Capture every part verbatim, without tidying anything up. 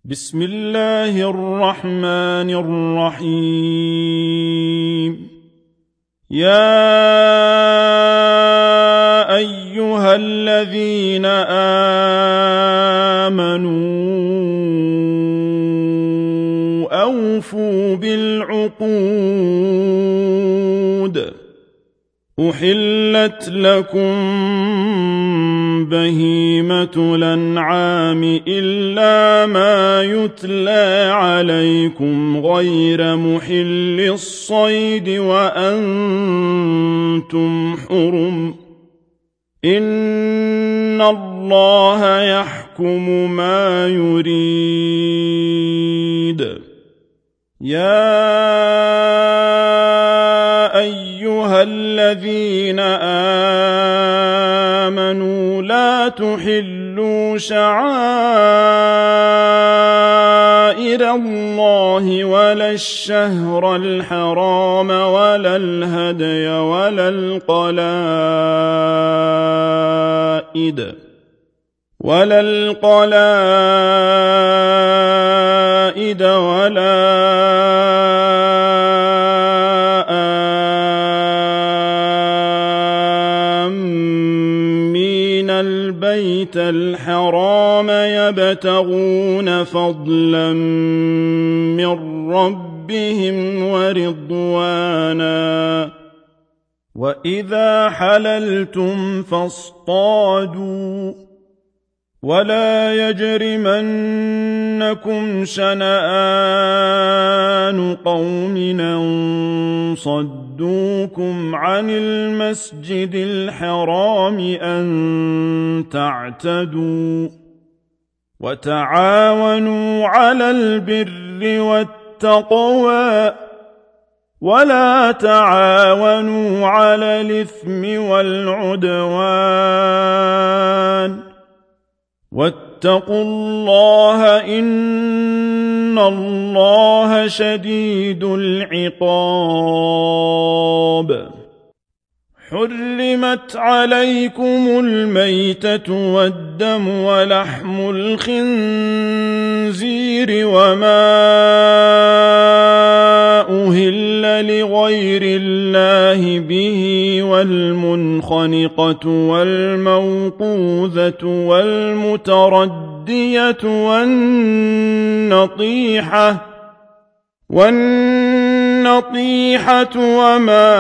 بسم الله الرحمن الرحيم. يا أيها الذين آمنوا أوفوا بالعقود. أحلت لكم بهيمة الأنعام إلا ما يتلى عليكم غير محل الصيد وأنتم حرم. إن الله يحكم ما يريد. يا أيها الذين آمنوا لا تحلوا شعائر الله ولا الشهر الحرام ولا الهدي ولا القلائد ولا القلائد ولا آمين البيت الحرام يبتغون فضلا من ربهم ورضوانا. وإذا حللتم فاصطادوا ولا يجرمنكم شنآن قوم أن صدوكم عن المسجد الحرام أن تعتدوا. وتعاونوا على البر والتقوى ولا تعاونوا على الإثم والعدوان. واتقوا الله إن الله شديد العقاب. حرمت عليكم الميتة والدم ولحم الخنزير وما أهل لغير الله به والمنخنقة والموقوذة والمتردية والنطيحة والنطيحة وما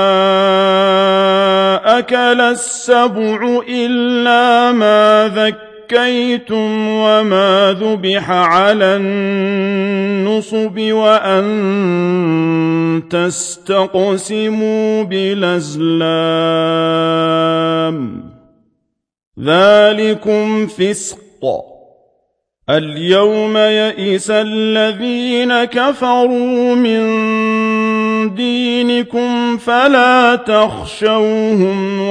أكل السبع إلا ما ذكيتم وما ذبح على النصب وأن تستقسموا بالأزلام ذلكم فسق. اليوم يئس الذين كفروا من دينكم فلا تخشوهم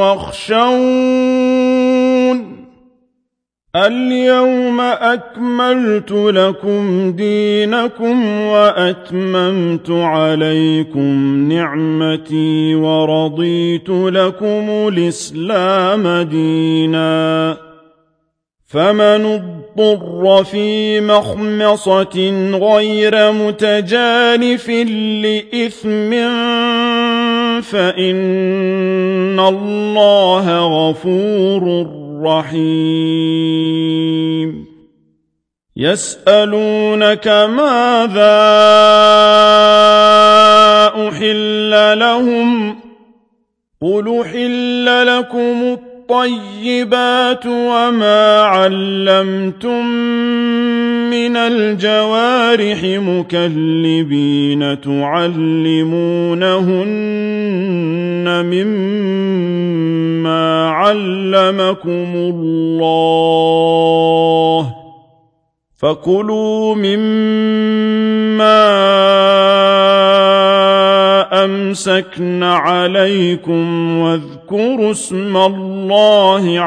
واخشون. اليوم أكملت لكم دينكم وأتممت عليكم نعمتي ورضيت لكم الإسلام دينا. فمن اضطر في مخمصة غير متجانف لإثم فإن الله غفور رحيم. يسألونك ماذا أحل لهم قل أحل لكم الطيبات وما علمتم من الجوارح مكلبين تعلمونهن مما علمكم الله فكلوا مما أمسكن عليكم واذكروا اسم الله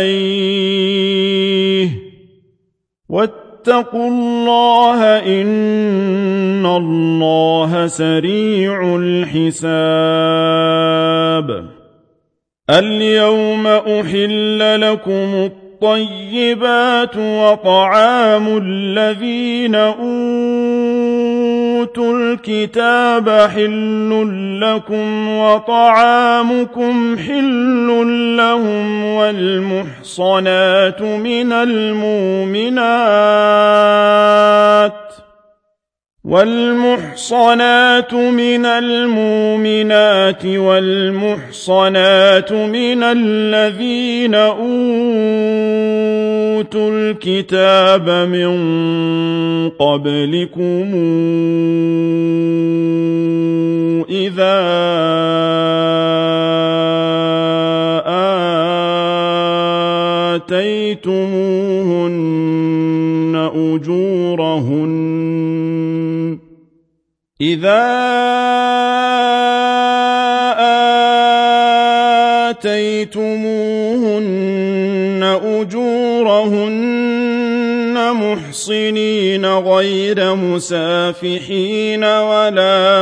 عليه واتقوا الله إن الله سريع الحساب. اليوم أحل لكم الطيبات وطعام الذين أوتوا الكتاب حل لكم وطعامكم حل لهم والمحصنات من المؤمنات والمحصنات من المؤمنات والمحصنات من الذين أوتوا الكتاب من قبلكم إذا آتيتموهن أجورهن إذا آتيتموهن أجورهن محصنين غير مسافحين ولا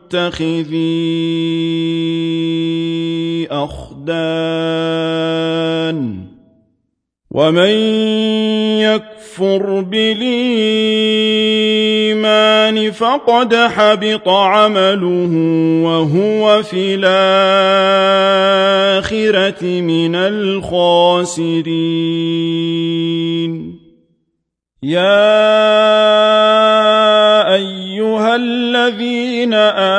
متخذي أخدان ومن يكفر بالإيمان فقد حبط عمله وهو في الآخرة من الخاسرين يا أيها الذين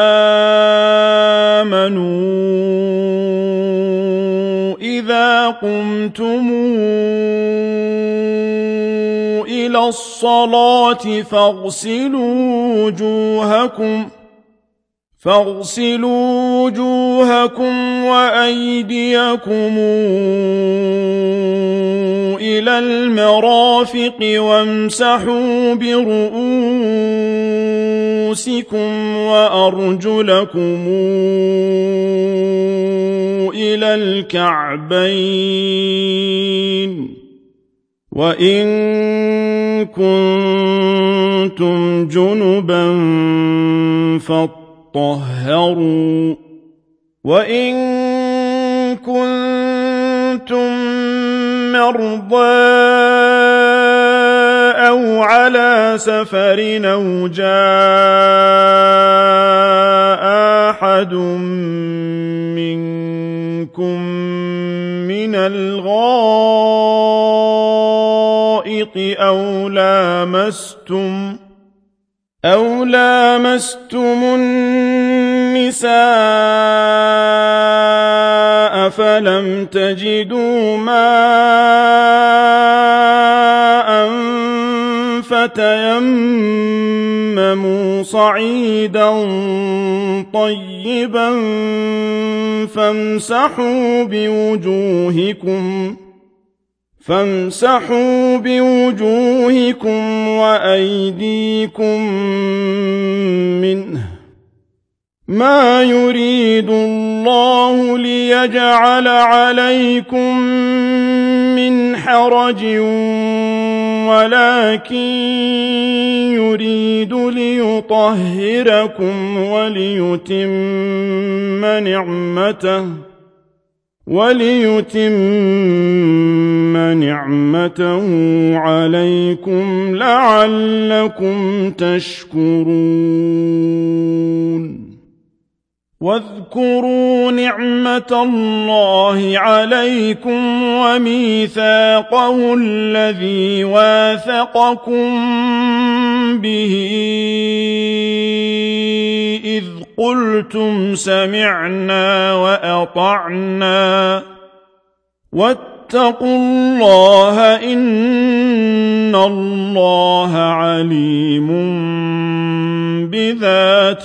آمنوا إذا قمتم إلى الصلاة فاغسلوا وجوهكم فاغسلوا وجوهكم وأيديكم إلى المرافق وامسحوا برؤوسكم وأرجلكم إلى الكعبين وإن كنتم جنبا فاطهروا وإن كنتم مرضى أو على سفر أو جاء أحد منكم من الغائط أو لامستم أو لامستم النساء فلم تجدوا ماء فتيمموا صعيدا طيبا فامسحوا بوجوهكم فامسحوا بوجوهكم وأيديكم منه ما يريد الله ليجعل عليكم من حرج ولكن يريد ليطهركم وليتم نعمته وليتم نعمته عليكم لعلكم تشكرون واذكروا نعمة الله عليكم وميثاقه الذي واثقكم به إذ قلتم سمعنا وأطعنا واتقوا الله إن الله عليم بذات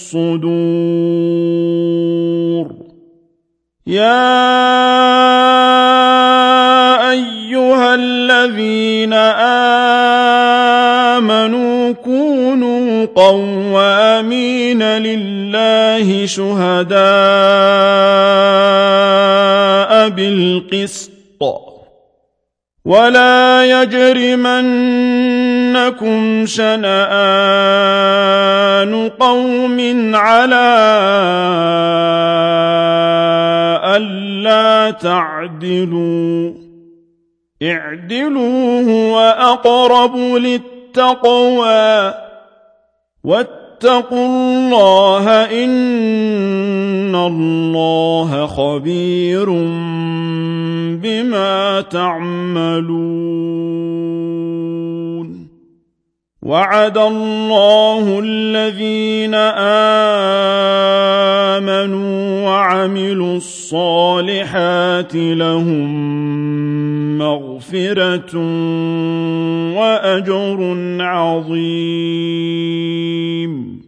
الصدور يا أيها الذين آمنوا كونوا قوامين لله شهداء بالقسط ولا يجرمنكم شنآن قوم على ألا تعدلوا اعدلوا هو أقرب للتقوى واتقوا الله إن الله خبير بما تعملون وعد الله الذين آمنوا وعملوا الصالحات لهم مغفرة وأجر عظيم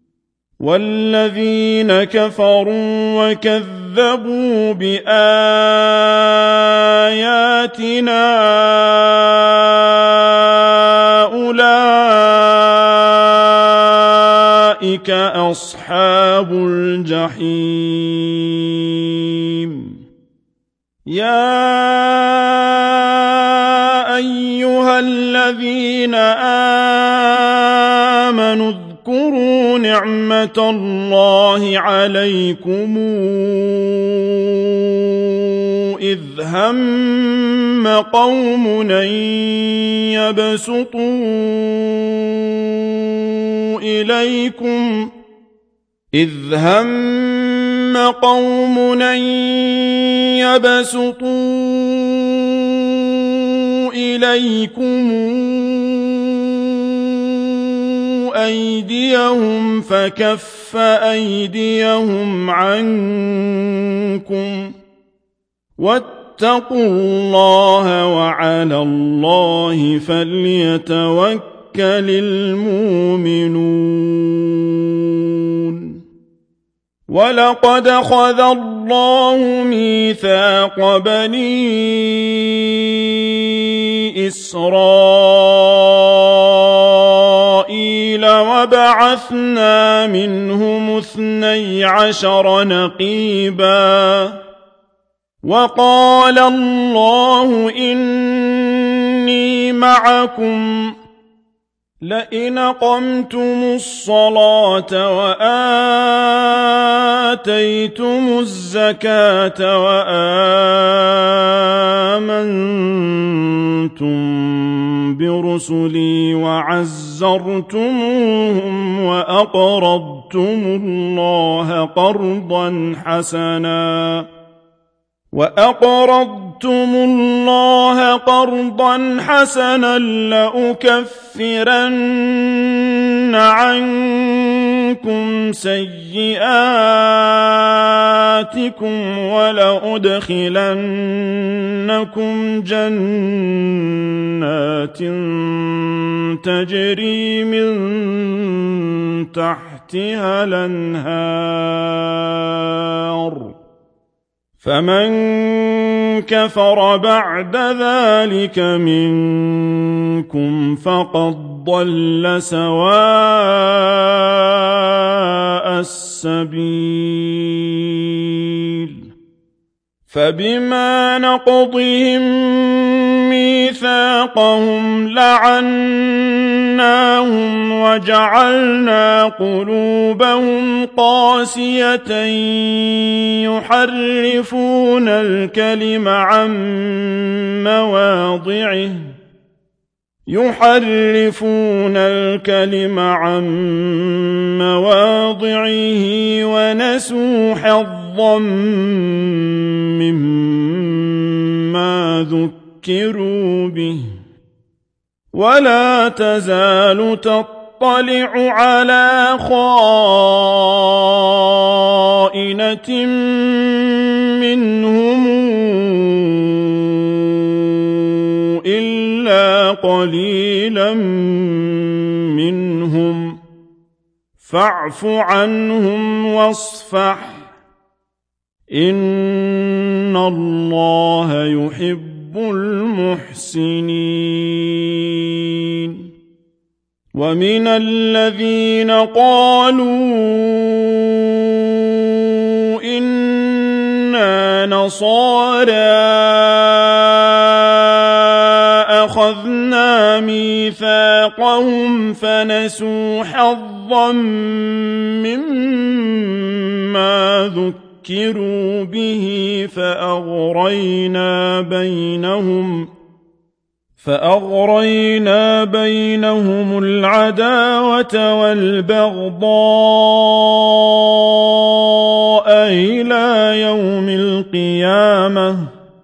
والذين كفروا وكذبوا بآياتنا أولئك أصحاب الجحيم يا أيها الذين آمنوا اذكروا نعمة الله عليكم إذ هم قوم أن يبسطوا إليكم إذ هم قوم أن يبسطوا إليكم أيديهم فكف أيديهم عنكم واتقوا الله وعلى الله فليتوكل المؤمنون ولقد أخذ الله ميثاق بني إسرائيل وبعثنا منهم اثني عشر نقيبا وقال الله إني معكم لئن أقمتم الصلاة وآتيتم الزكاة وآمنتم برسلي وعزرتموهم وأقرضتم الله قرضا حسنا وأقرضتم الله قرضا حسنا لأكفرن عنكم سيئاتكم ولأدخلنكم جنات تجري من تحتها الأنهار فمن كفر بعد ذلك منكم فقد ضل سواء السبيل فبما نقضهم ميثاقهم لعناهم وجعلنا قلوبهم قاسية يحرفون الكلم عن مواضعه يحرفون الكلم عن مواضعه ونسوا حظا مما ذكروا به ولا تزال تطلع على خائنة منهم إلا قليلا منهم فاعف عنهم واصفح إن الله يحب المحسنين ومن الذين قالوا إنا نصارى أخذنا ميثاقهم فنسوا حظا مما ذكروا به فأغرينا بينهم فأغرينا بينهم العداوة والبغضاء إلى يوم القيامة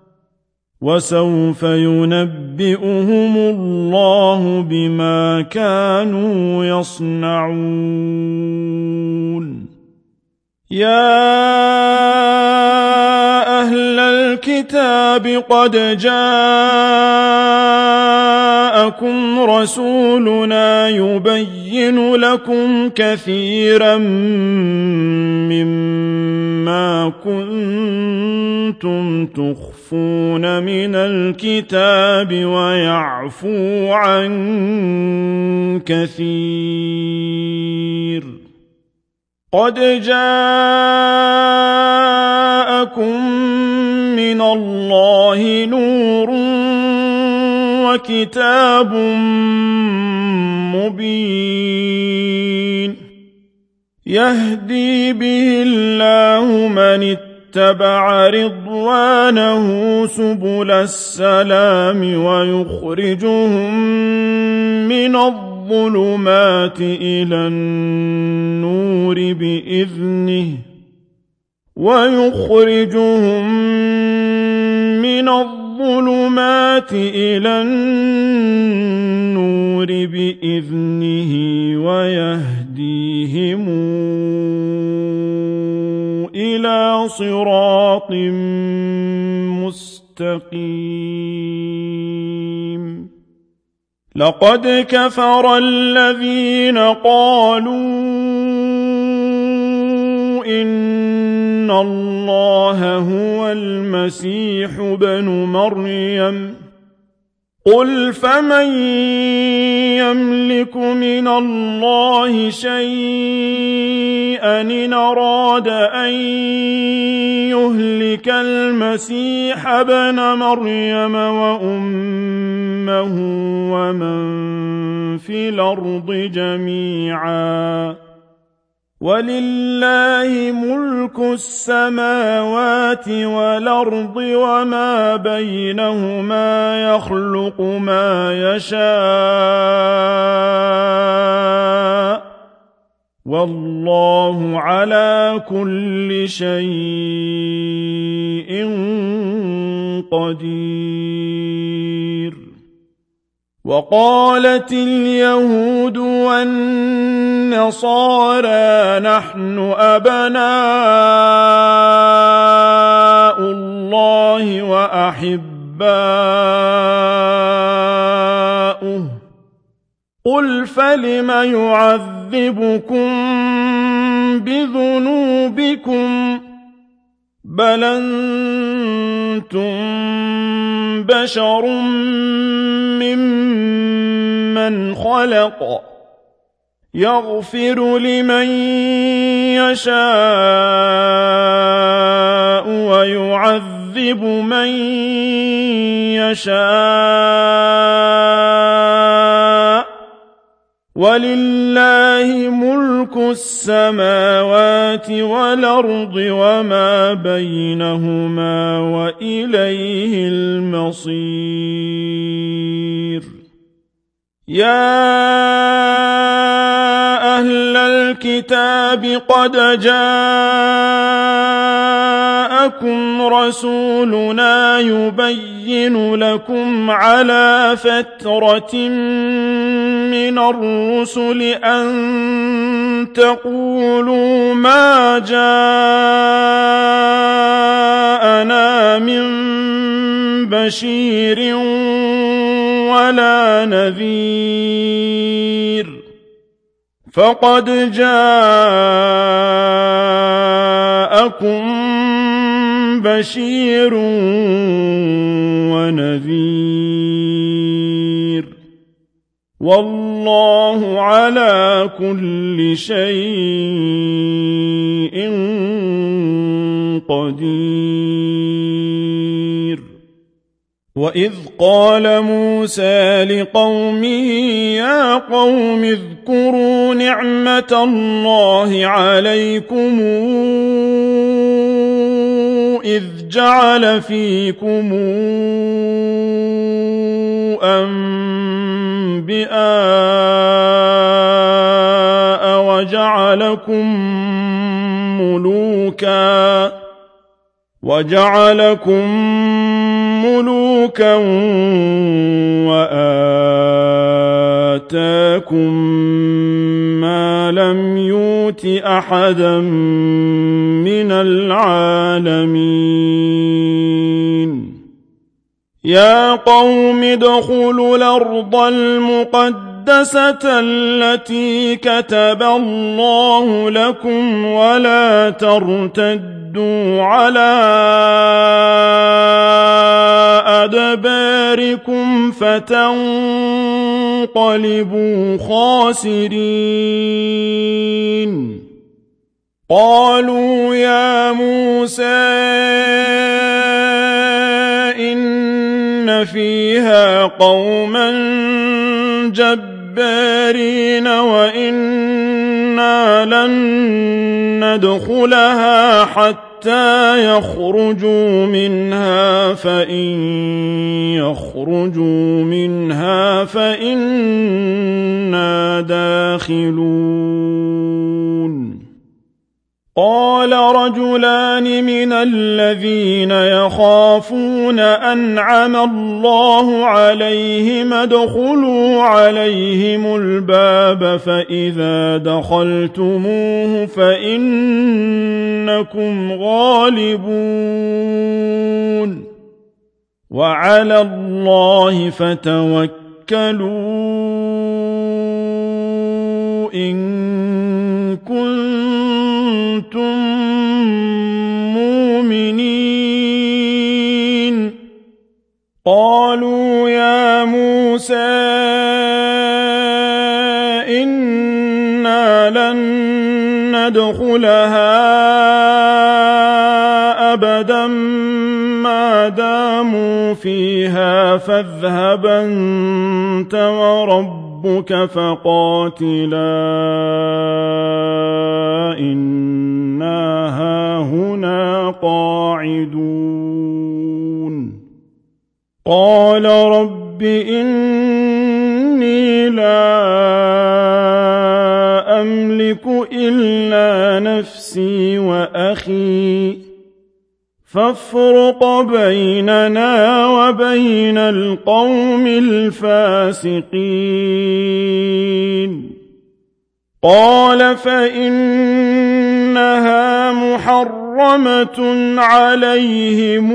وسوف ينبئهم الله بما كانوا يصنعون يا أهل الكتاب قد جاءكم رسولنا يبين لكم كثيرا مما كنتم تخفون من الكتاب ويعفو عن كثير قد جاءكم من الله نور وكتاب مبين يهدي به الله من اتبع رضوانه سبل السلام ويخرجهم من الظلمات إلى النور بإذنه ويخرجهم من الظلمات إلى النور بإذنه ويهديهم إلى صراط مستقيم لقد كفر الذين قالوا إن الله هو المسيح ابن مريم قل فمن يملك من الله شيئا إن أراد أن يهلك المسيح ابن مريم وأمه ومن في الأرض جميعا ولله ملك السماوات والأرض وما بينهما يخلق ما يشاء والله على كل شيء قدير وقالت اليهود والنصارى نحن أبناء الله وأحباؤه قل فلم يعذبكم بذنوبكم بل أنتم بشر ممن خلق يغفر لمن يشاء ويعذب من يشاء ولله ملك السماوات والأرض وما بينهما وإليه المصير يا أهل الكتاب قد جاءكم رسولنا يبين لكم على فترة من الرسل أن تقولوا ما جاءنا من بشير ولا نذير فقد جاءكم بشير ونذير والله على كل شيء قدير وإذ قال موسى لقومه يا قوم اذكروا نعمة الله عليكم إذ جعل فيكم أنبياء وجعلكم ملوكا وجعلكم ملوكا وآتاكم ما لم يؤت أحدا من العالمين يا قوم ادخلوا الأرض المقدسة التي كتب الله لكم ولا ترتدوا على أدباركم فتنقلبوا خاسرين قالوا يا موسى إن فيها قوما جبارين وإنا لن ندخلها حتى يخرجوا منها فإن يخرجوا منها فإنا داخلون قال رجلان من الذين يخافون أنعم الله عليهم ادخلوا عليهم الباب فإذا دخلتموه فإنكم غالبون وعلى الله فتوكلوا إن كنتم مؤمنين قالوا يا موسى إنا لن ندخلها أبدا ما داموا فيها فاذهب أنت وربك فقاتلا إنا هاهنا قاعدون قال رب إني لا أملك إلا نفسي وأخي فافرق بيننا وبين القوم الفاسقين قال فإنها محرمة عليهم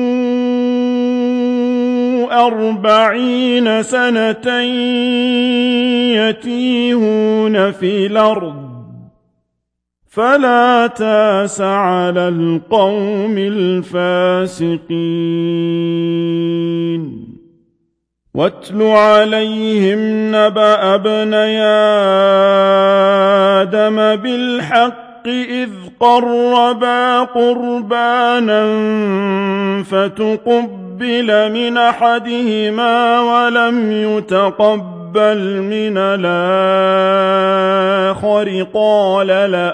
أربعين سنة يتيهون في الأرض فلا تاس على القوم الفاسقين واتل عليهم نبأ ابني آدم بالحق إذ قربا قربانا فتقبل من أحدهما ولم يتقبل من الآخر قال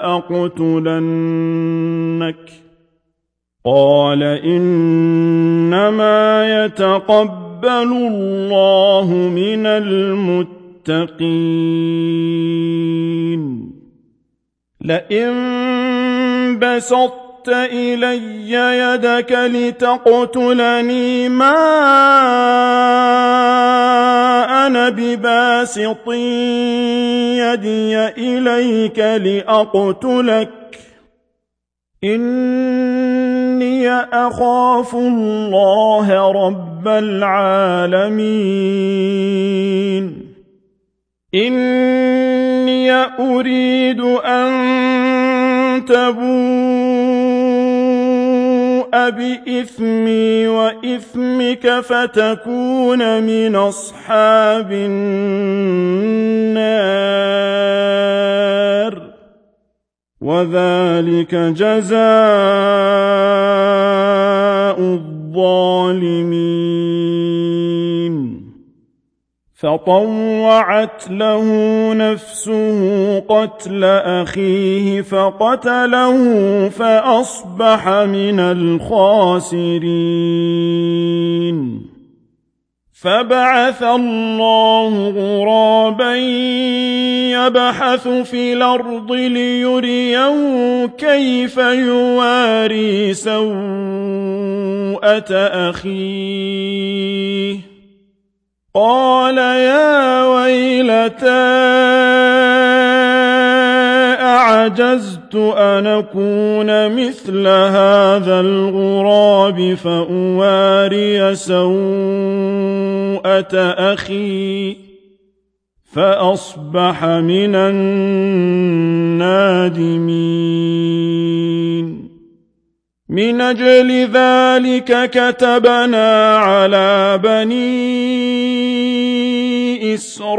لأقتلنك قال إنما يتقبل الله من المتقين لئن بسطت إلي يدك لتقتلني ما أنا بباسط يدي إليك لأقتلك إني أخاف الله رب العالمين إني أريد أن تبوء بإثمي وإثمك فتكون من أصحاب النار وذلك جزاء الظالمين فطوعت له نفسه قتل أخيه فقتله فأصبح من الخاسرين فبعث الله غرابا يبحث في الأرض ليريه كيف يواري سوءة أخيه قال يا ويلتى أعجزت أن أكون مثل هذا الغراب فأواري سوءة أخي فأصبح من النادمين من أجل ذلك كتبنا على بني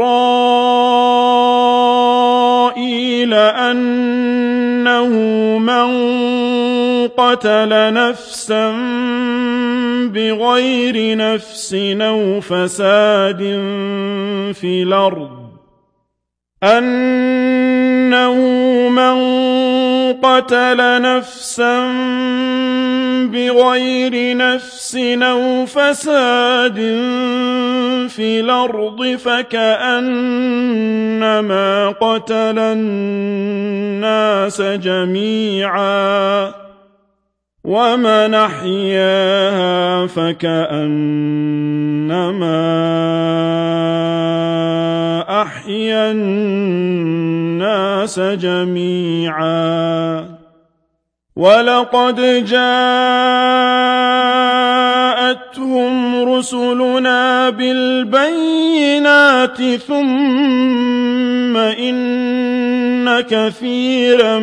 إسرائيل أنه من قتل نفسا بغير نفس أو فساد في الأرض أنه من قتل نفسا بغير نفس أو فساد في الأرض فكأنما قتل الناس جميعا ومن أحياها فكأنما أحيا الناس جميعا ولقد جاءتهم رسلنا بالبينات ثم إن كثيرا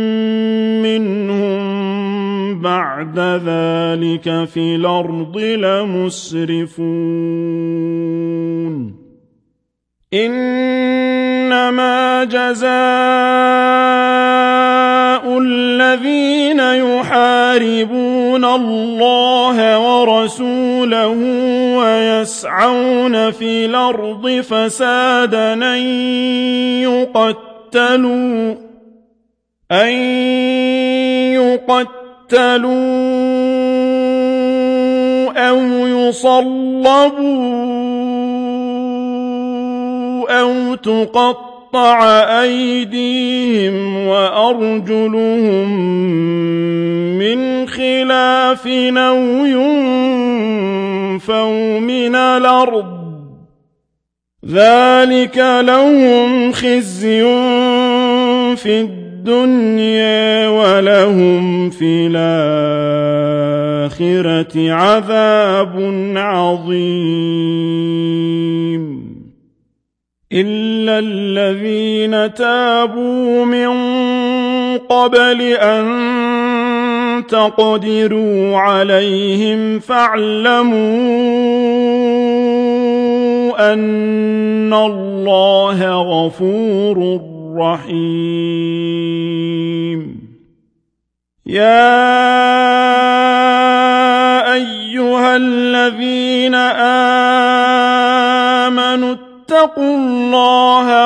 منهم بعد ذلك في الأرض لمسرفون إنما جزاء الذين يحاربون الله ورسوله ويسعون في الأرض فسادا أن يقتلوا أن يقتلوا أو يصلبوا أو تقطع أيديهم وأرجلهم من خلاف أو ينفوا من الأرض ذلك لهم خزي في الدنيا ولهم في الآخرة عذاب عظيم إلا الذين تابوا من قبل أن تقدروا عليهم فاعلموا أن الله غفور رحيم يا أيها الذين آمنوا اتقوا الله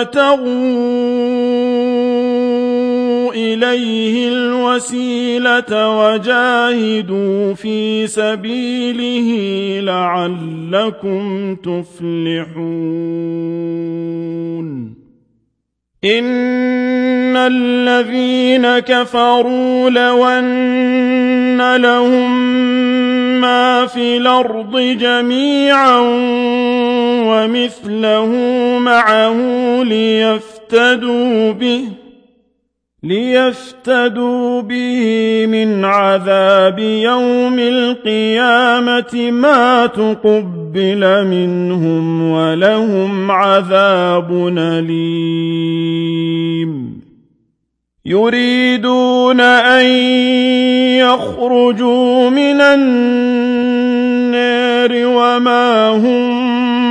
وابتغوا إليه الوسيلة وجاهدوا في سبيله لعلكم تفلحون إن الذين كفروا لو أن لهم ما في الأرض جميعا ومثله معه ليفتدوا به ليفتدوا به من عذاب يوم القيامة ما تقبل منهم ولهم عذاب أليم يريدون أن يخرجوا من النار وما هم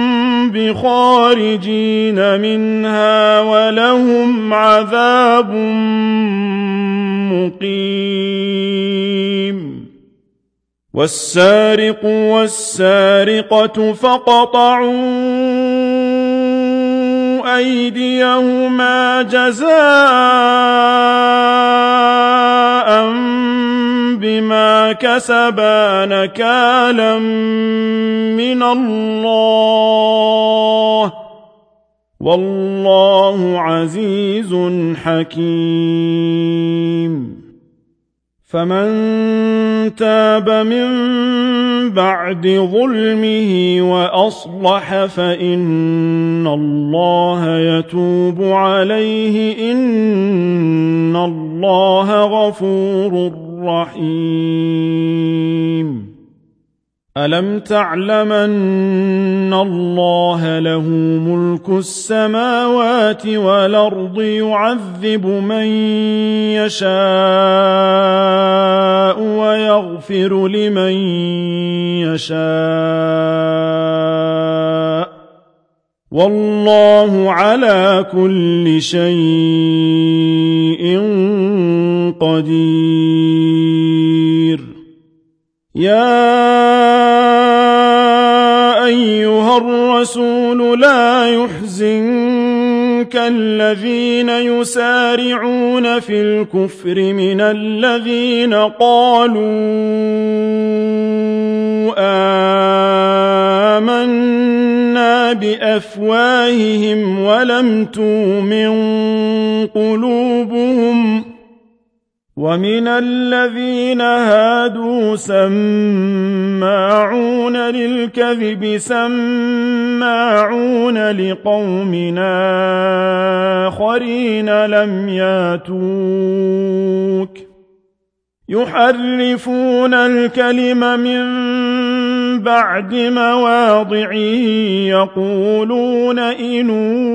بخارجين منها ولهم عذاب مقيم والسارق والسارقة فاقطعوا أيديهما جزاء بما كسبا نكالا من الله والله عزيز حكيم فمن تاب من بعد ظلمه وأصلح فإن الله يتوب عليه إن الله غفور رحيم ألم تعلم أن الله له ملك السماوات والأرض يعذب من يشاء ويغفر لمن يشاء والله على كل شيء قدير يا أيها الرسول لا يحزنك الذين يسارعون في الكفر من الذين قالوا آمنا بأفواههم ولم تؤمن قلوبهم ومن الذين هادوا سماعون للكذب سماعون لقوم آخرين لم ياتوك يحرفون الكلم من بعد مواضعه يقولون إن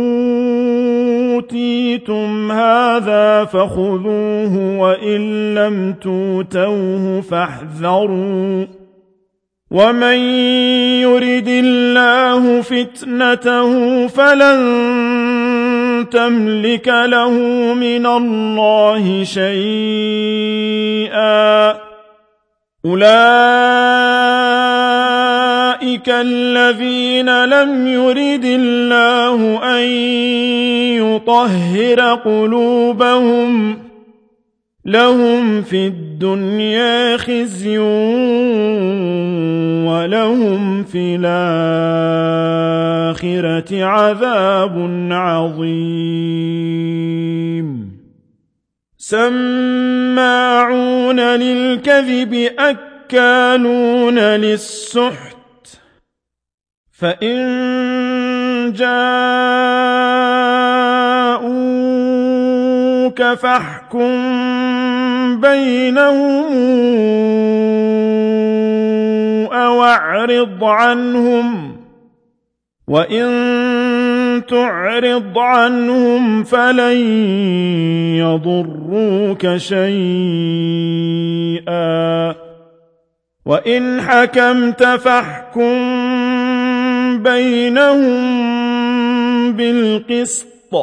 أوتيتم هذا فخذوه وإن لم توتوه فاحذروا ومن يرد الله فتنته فلن تملك له من الله شيئا أولئك الذين لم يرد الله أن يطهر قلوبهم لهم في الدنيا خزي ولهم في الآخرة عذاب عظيم سماعون للكذب أكالون للسحت فإن جاءوك فاحكم بينهم أو أعرض عنهم وإن تعرض عنهم فلن يضروك شيئا وإن حكمت فاحكم بينهم بالقسط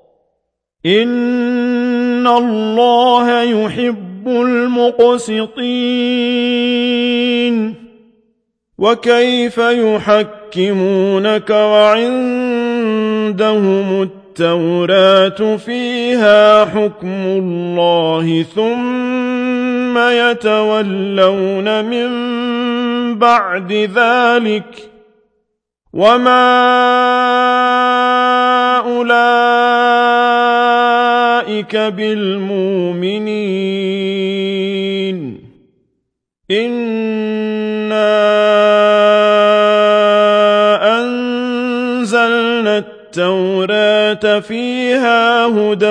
إن الله يحب المقسطين وكيف يحكمونك وعندهم التوراة فيها حكم الله ثم يتولون من بعد ذلك وما أولئك بالمؤمنين إنا أنزلنا التوراة فيها هدى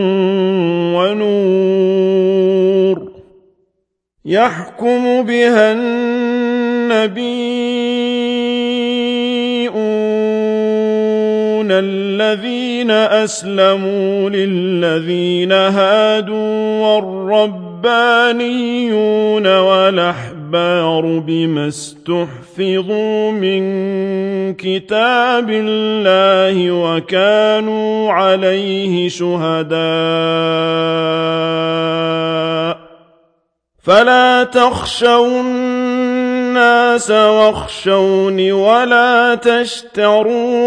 ونور يحكم بها النبيون الذين أسلموا للذين هادوا والربانيون والأحبار بما استحفظوا من كتاب الله وكانوا عليه شهداء فلا تخشوا الناس واخشوني ولا تشتروا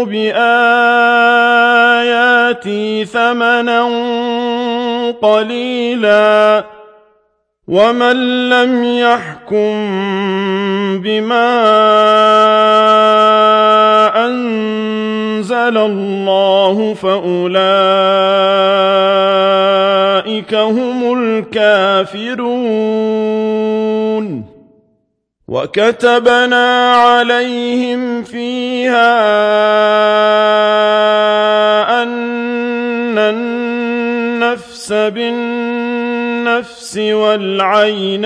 بآياتي ثمنا قليلا ومن لم يحكم بما أنزل الله فأولئك هم الكافرون وكتبنا عليهم فيها أن النفس بالنفس والعين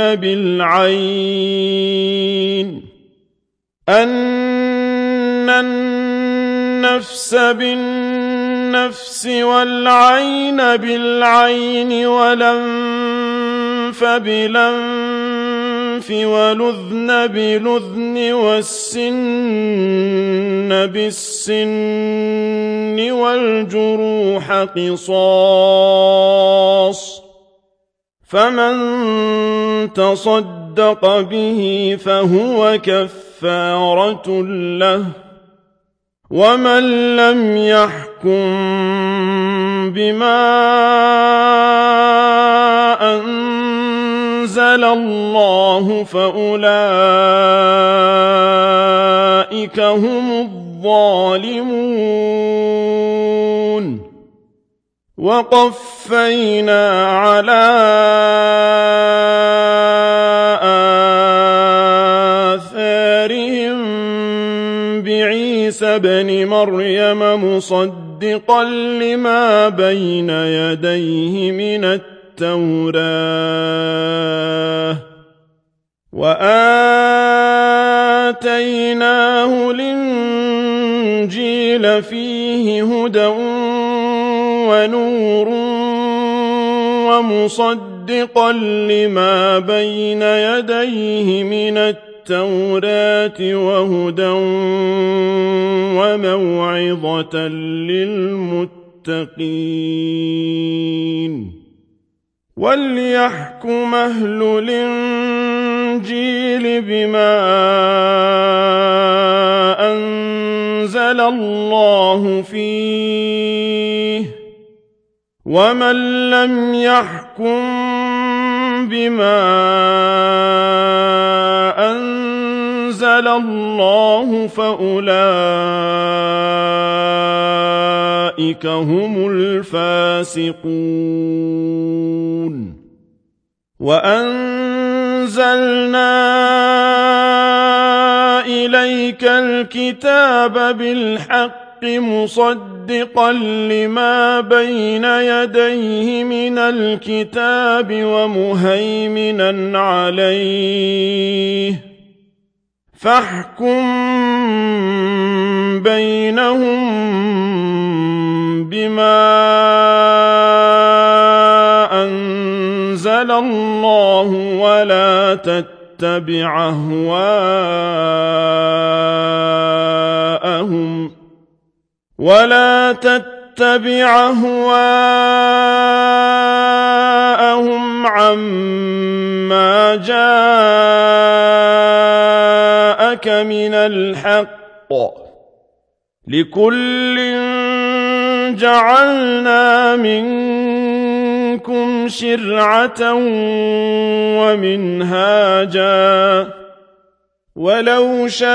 بالعين أن النفس بالنفس والعين بالعين والأنف بالأنف والأذن بالأذن والسن بالسن والجروح قصاص فمن تصدق به فهو كفارة له ومن لم يحكم بما أنزل الله فأولئك هم الظالمون وقفينا على آثارهم بعيسى ابن مريم مصدقا لما بين يديه من التوراة وآتيناه الإنجيل فيه هدى ونور ومصدقا لما بين يديه من التوراة وهدى وموعظة للمتقين وليحكم أهل الإنجيل بما أنزل الله فيه ومن لم يحكم بما أنزل الله فأولئك هم الفاسقون وأنزلنا إليك الكتاب بالحق مصدقا لما بين يديه من الكتاب ومهيمنا عليه فاحكم بينهم بما أنزل الله ولا تتبع أهواءهم ولا تتبع أهواءهم عما جاءك من الحق لكل جعلنا منكم شرعة ومنهاجا ولو شاء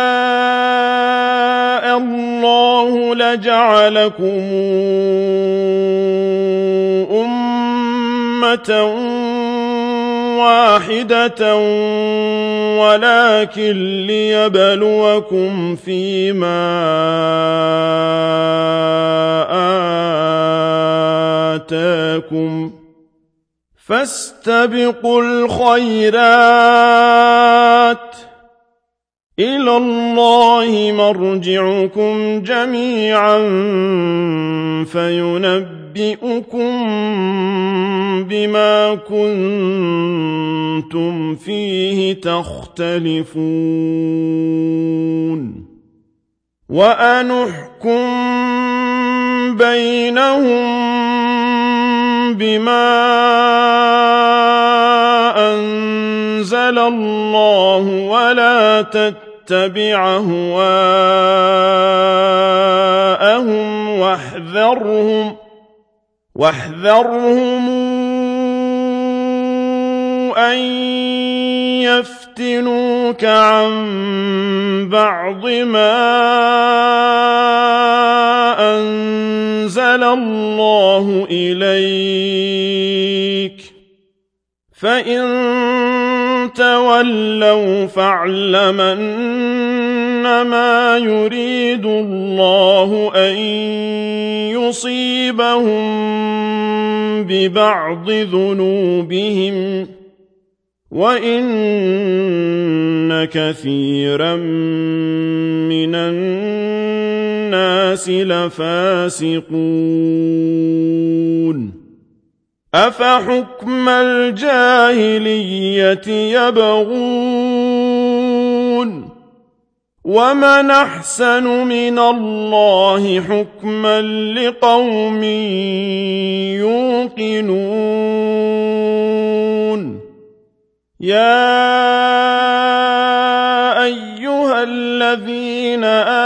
الله لجعلكم أمة واحدة ولكن ليبلوكم فيما آتاكم فاستبقوا الخيرات إلى الله مرجعكم جميعا فينبئكم بما كنتم فيه تختلفون وأنحكم بينهم بما أنزل الله ولا تتبع أهواءهم واحذرهم واحذرهم أن يفتنوك عن بعض ما أنزل الله إليك فإن تولوا فاعلم أنما يريد الله أن يصيبهم ببعض ذنوبهم وإن كثيرا من الناس لفاسقون أفحكم الجاهلية يبغون ومن أحسن من الله حكما لقوم يوقنون يا أيها الذين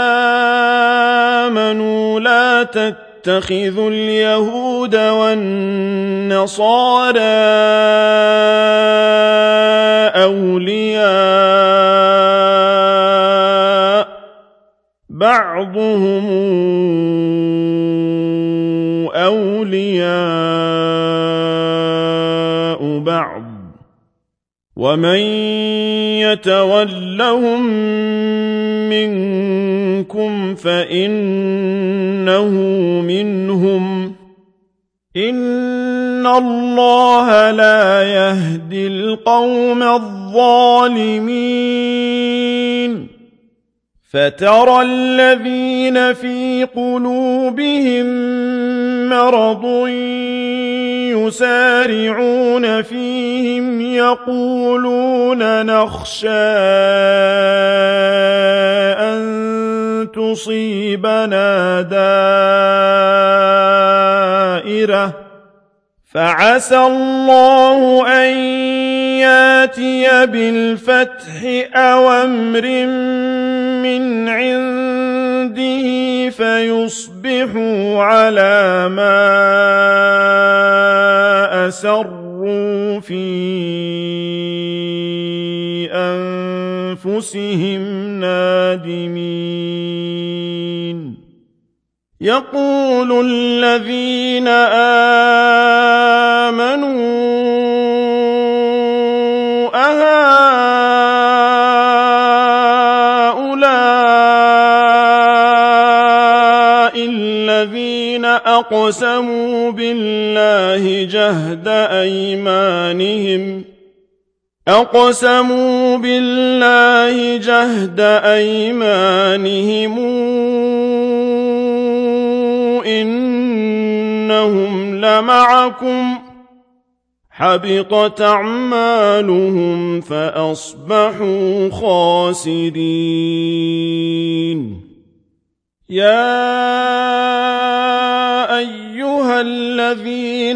آمنوا لا تتخذوا اليهود والنصارى أولياء بعضهم أولياء بعض ومن يتولهم منكم فإنه منهم إن الله لا يهدي القوم الظالمين فترى الذين في قلوبهم مرض يسارعون فيهم يقولون نخشى أن تصيبنا دائرة فعسى الله أن ياتي بالفتح أو أمر من عنده فيصبحوا على ما أسروا في أنفسهم نادمين يقول الذين آمنوا أهؤلاء الذين أقسموا بالله جهد أيمانهم أقسموا بالله جهد أيمانهم إنهم لمعكم حبطت أعمالهم فأصبحوا خاسرين يا أيها الذين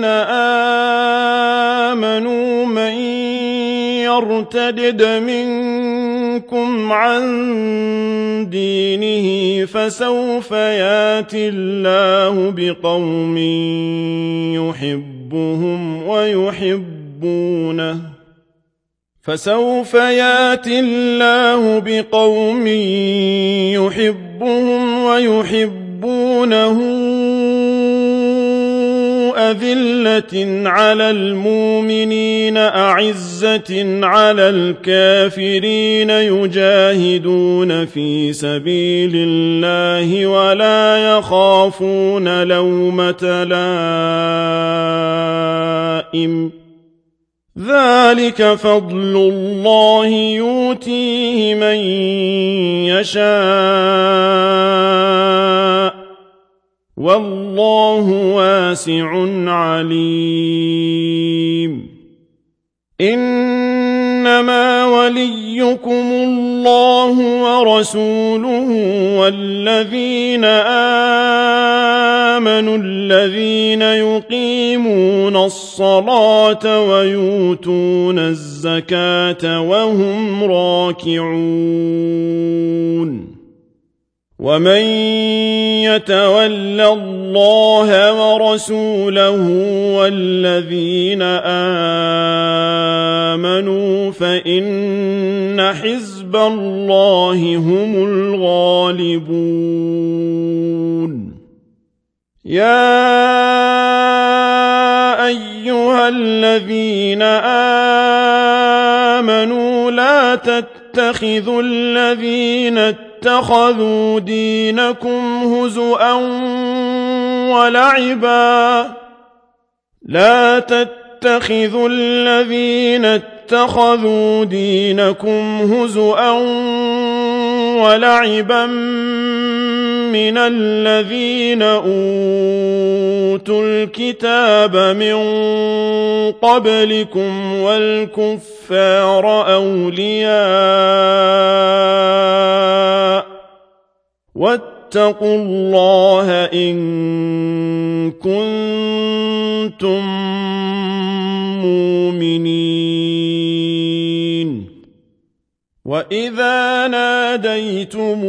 آمنوا من يرتدد منكم عن دينه فسوف ياتي الله بقوم يحبهم ويحبونه فسوف ياتي الله بقوم يحبهم ويحبونه أذلة على المؤمنين أعزة على الكافرين يجاهدون في سبيل الله ولا يخافون لومة لائم ذلك فضل الله يؤتيه من يشاء والله واسع عليم إنما وليكم الله ورسوله والذين آمنوا الذين يقيمون الصلاة ويؤتون الزكاة وهم راكعون ومن يتول الله ورسوله والذين آمنوا فإن حزب الله هم الغالبون يا أيها الذين آمنوا لا تتخذوا الذين اتخذوا دينكم هزؤا ولعبا لا تتخذوا الذين اتخذوا دينكم هزؤا ولعبا من الذين أوتوا الكتاب من قبلكم والكفار أولياء واتقوا الله إن كنتم مؤمنين وإذا ناديتم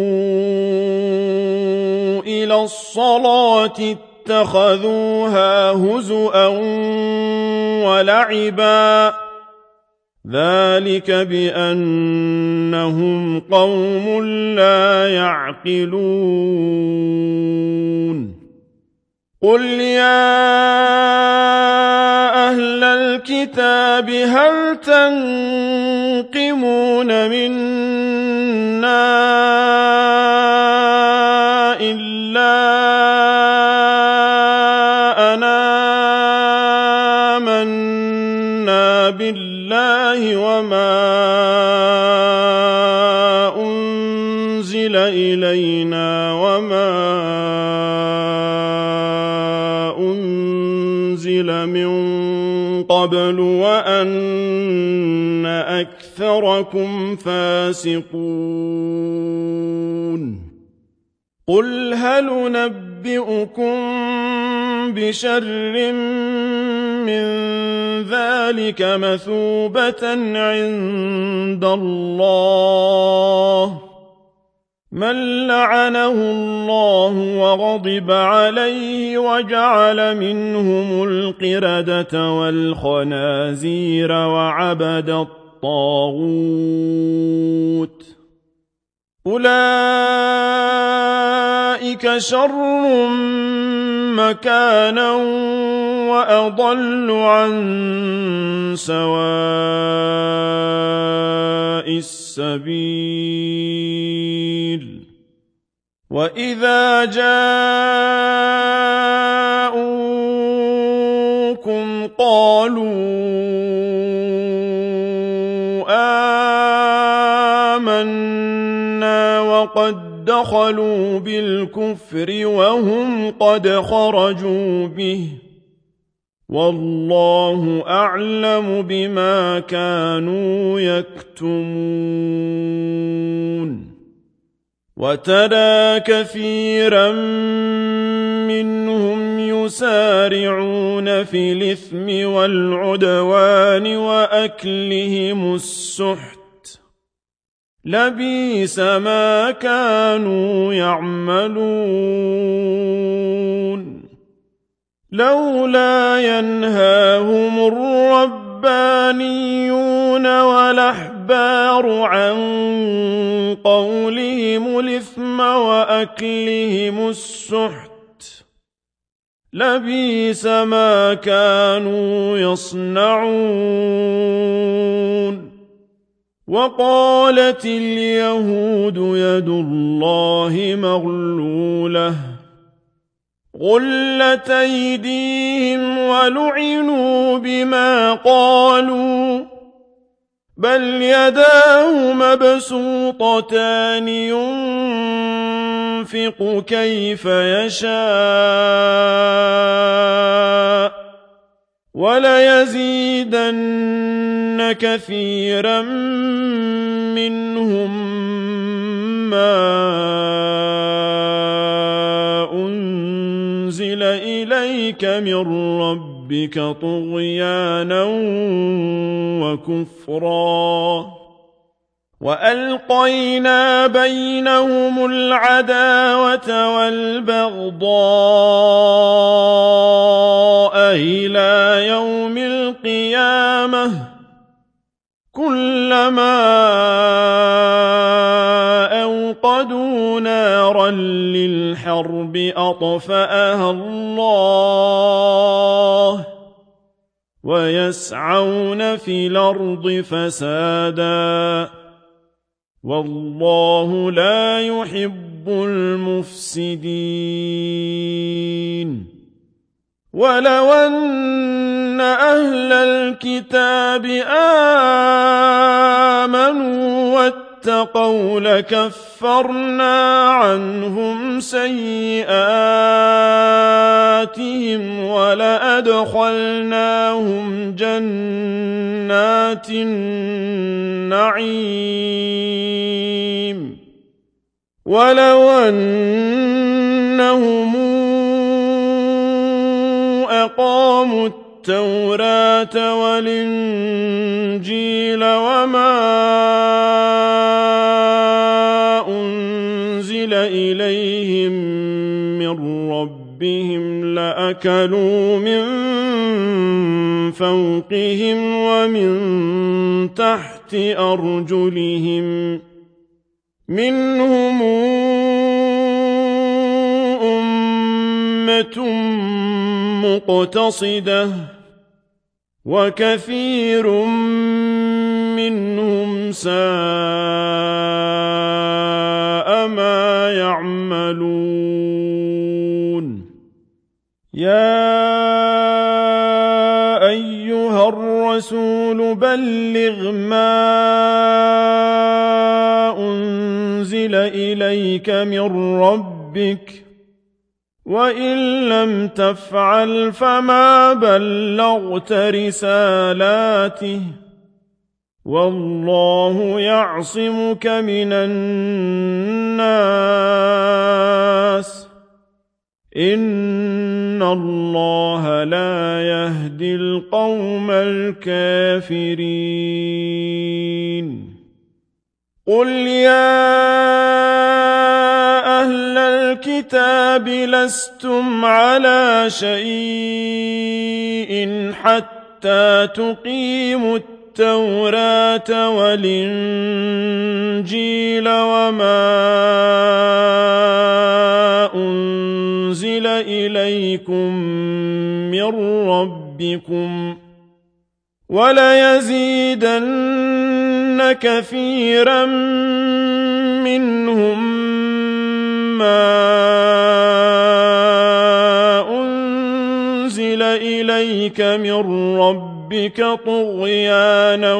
إلى الصلاة اتخذوها هزؤا ولعبا ذلك بأنهم قوم لا يعقلون قل يا أهل الكتاب هل تنقمون منا إلا أن آمنا بالله وما أنزل إلينا وما أنزل من قبل وأن أكثركم فاسقون قل هل ننبئكم بشر من ذلك مثوبة عند الله من لعنه الله وغضب عليه وجعل منهم القردة والخنازير وعبد الطاغوت أولئك شر مكانا وأضل عن سواء السبيل وإذا جاءوكم قالوا آمنا وقد دخلوا بالكفر وهم قد خرجوا به والله أعلم بما كانوا يكتمون وترى كثيرا منهم يسارعون في الإثم والعدوان وأكلهم السحت لبئس ما كانوا يعملون لولا ينهاهم الربانيون والأحبار عن قولهم الإثم وأكلهم السحت لبئس ما كانوا يصنعون وقالت اليهود يد الله مغلولة غلت أيديهم ولعنوا بما قالوا بل يداه مبسوطتان ينفق كيف يشاء وليزيدن كثيرا منهم ما أنزل إليك من ربك طغيانا وكفرا وألقينا بينهم العداوة والبغضاء إلى يوم القيامة كلما أوقدوا نارا للحرب أطفأها الله ويسعون في الأرض فسادا والله لا يحب المفسدين ولو أن أهل الكتاب آمنوا واتقوا لكفرنا عنهم سيئاتهم ولأدخلناهم جنات النعيم ولو أنهم أقاموا التوراة والإنجيل وما أنزل إليهم من ربهم لأكلوا من فوقهم ومن تحت أرجلهم منهم أمة مقتصدة وكثير منهم ساء ما يعملون يا أيها الرسول بلغ ما أنزل إليك من ربك وإن لم تفعل فما بلغت رسالاته والله يعصمك من الناس إن الله لا يهدي القوم الكافرين قل يا أهل الكتاب لستم على شيء حتى تقيموا التوراة والإنجيل وما أنزل إليكم من ربكم وليزيدن كثيرا منهم ما أنزل إليك من ربك طغيانا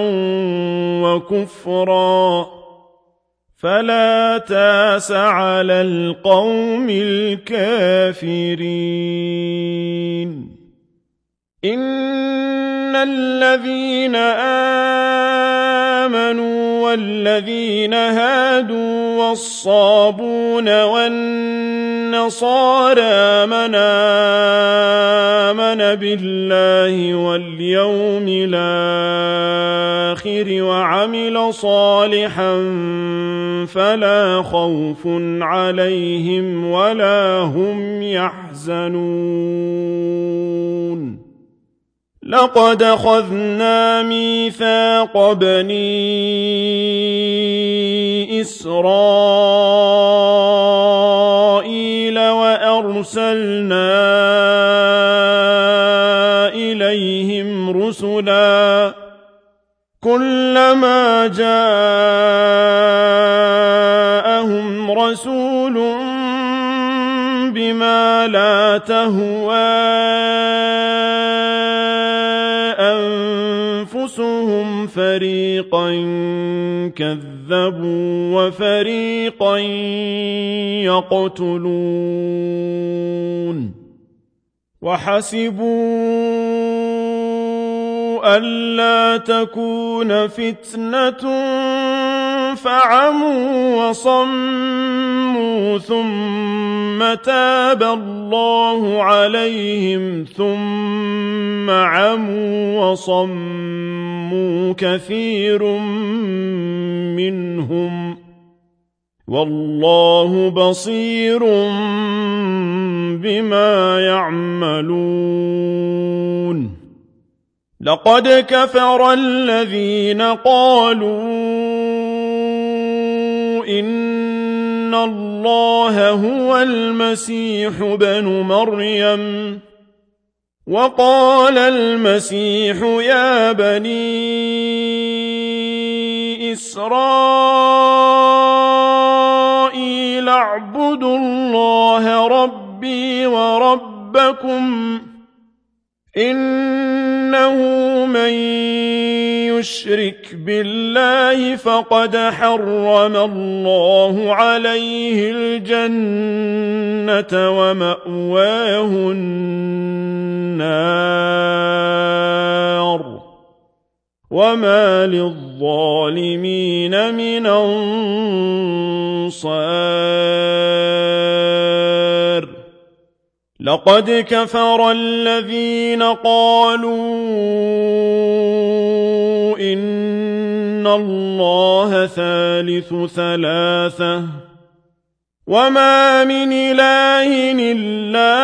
وكفرا فلا تاس على القوم الكافرين إن الذين آمنوا والذين هادوا والصابون والنصارى من آمن بالله واليوم الآخر وعمل صالحا فلا خوف عليهم ولا هم يحزنون لقد أخذنا ميثاق بني إسرائيل وأرسلنا إليهم رسلا كلما جاءهم رسول بما لا تهوى أنفسهم فريقا كذبوا وفريقا يقتلون وحسبوا ألا تكون فتنة فعموا وصموا فَصَبَرُوا ثُمَّ تَابَ اللَّهُ عَلَيْهِمْ ثُمَّ عَمُوا وَصَمُّوا كَثِيرٌ مِّنْهُمْ ۚ وَاللَّهُ بَصِيرٌ بِمَا يَعْمَلُونَ لَقَدْ كَفَرَ الَّذِينَ قَالُوا إِنَّ اللَّهَ هُوَ الْمَسِيحُ ابْنُ مَرْيَمَ وَقَالَ الْمَسِيحُ يَا بَنِي إِسْرَائِيلَ اعْبُدُوا اللَّهَ رَبِّي وَرَبَّكُمْ إِنَّهُ مَن يُشْرِكْ بِاللَّهِ فَقَدْ حَرَّمَ اللَّهُ عَلَيْهِ الْجَنَّةَ وَمَأْوَاهُ النَّارُ وَمَا لِلظَّالِمِينَ مِنْ أَنصَارٍ لَقَدْ كَفَرَ الَّذِينَ قَالُوا إِنَّ اللَّهَ ثَالِثُ ثَلَاثَةٍ وَمَا مِنْ إِلَٰهٍ إِلَّا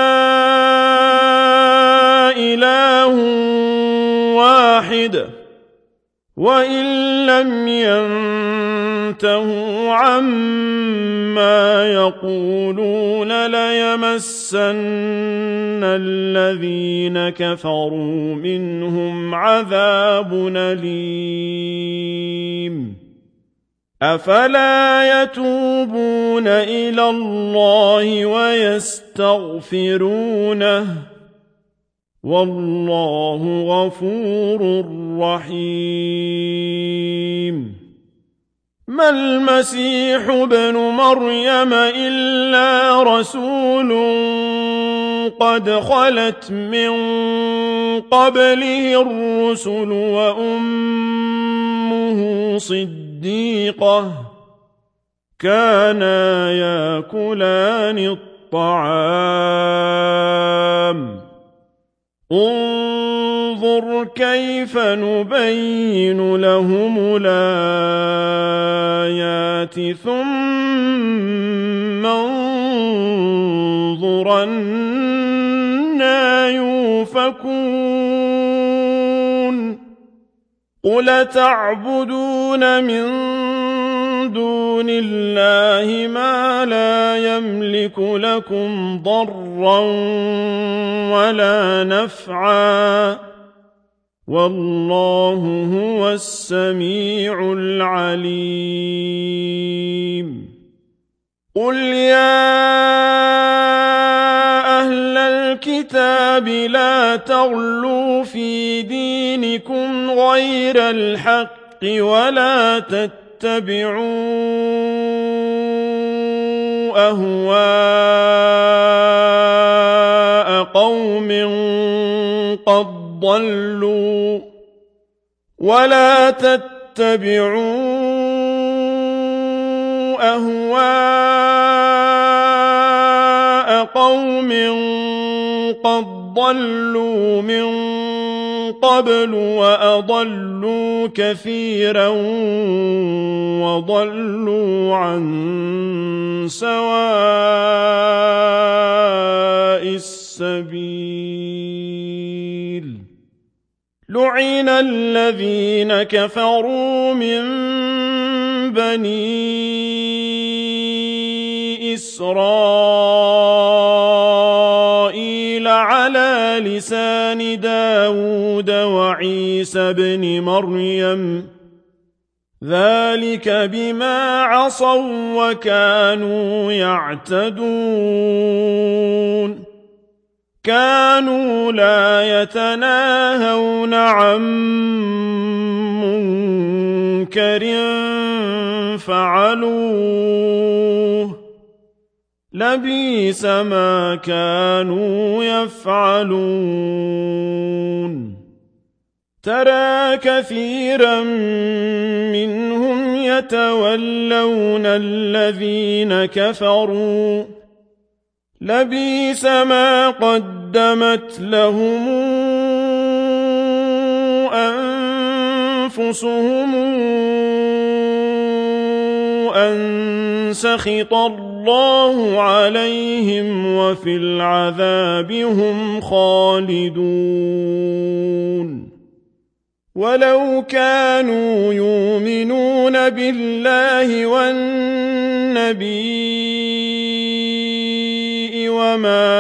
إِلَٰهٌ وَاحِدٌ وَإِن لَّمْ يَنتَهُوا عَمَّا يَقُولُونَ لَيَمَسَّنَّ الَّذِينَ كَفَرُوا مِنْهُمْ عَذَابٌ أَلِيمٌ أَفَلَا يَتُوبُونَ إِلَى اللَّهِ وَيَسْتَغْفِرُونَهُ وَاللَّهُ غَفُورٌ رَّحِيمٌ مَا الْمَسِيحُ ابْنُ مَرْيَمَ إِلَّا رَسُولٌ قَدْ خَلَتْ مِن قَبْلِهِ الرُّسُلُ وَأُمُّهُ صِدِّيقَةٌ كَانَا يَأْكُلَانِ الطَّعَامَ انظُرْ كَيْفَ نُبَيِّنُ لَهُمُ الْآيَاتِ ثُمَّ انظُرْ أَنَّىٰ يُؤْفَكُونَ قُلْ تَعْبُدُونَ مِن دُونِ اللَّهِ مَا لَا يَمْلِكُ لَكُمْ ضَرًّا وَلَا نَفْعًا وَاللَّهُ هُوَ السَّمِيعُ الْعَلِيمُ قُلْ يَا أَهْلَ الْكِتَابِ لَا تَغْلُوا فِي دِينِكُمْ غَيْرَ الْحَقِّ وَلَا تَتَّبِعُوا أَهْوَاءَ قَوْمٍ قَدْ ضَلُّوا وَلَا تَتَّبِعُوا أَهْوَاءَ قَوْمٍ قَدْ ضَلُّوا مِن قَبْلُ وَأَضَلُّوا كَثِيرًا وَضَلُّوا عَن سَوَاءِ السَّبِيلِ لُعِنَ الَّذِينَ كَفَرُوا مِن بَنِي إِسْرَائِيلَ عَلَىٰ لِسَانِ دَاوُودَ وَعِيسَى ابْنِ مَرْيَمَ ذَٰلِكَ بِمَا عَصَوا وَّكَانُوا يَعْتَدُونَ كَانُوا لَا يَتَنَاهَوْنَ عَن مُّنكَرٍ فَعَلُوهُ لَبِئْسَ مَا كَانُوا يَفْعَلُونَ تَرَىٰ كَثِيرًا مِّنْهُمْ يتولون الذين كفروا لبئس ما قدمت لهم أنفسهم أن سخط الله عليهم وفي العذاب هم خالدون ولو كانوا يؤمنون بالله والنبي وما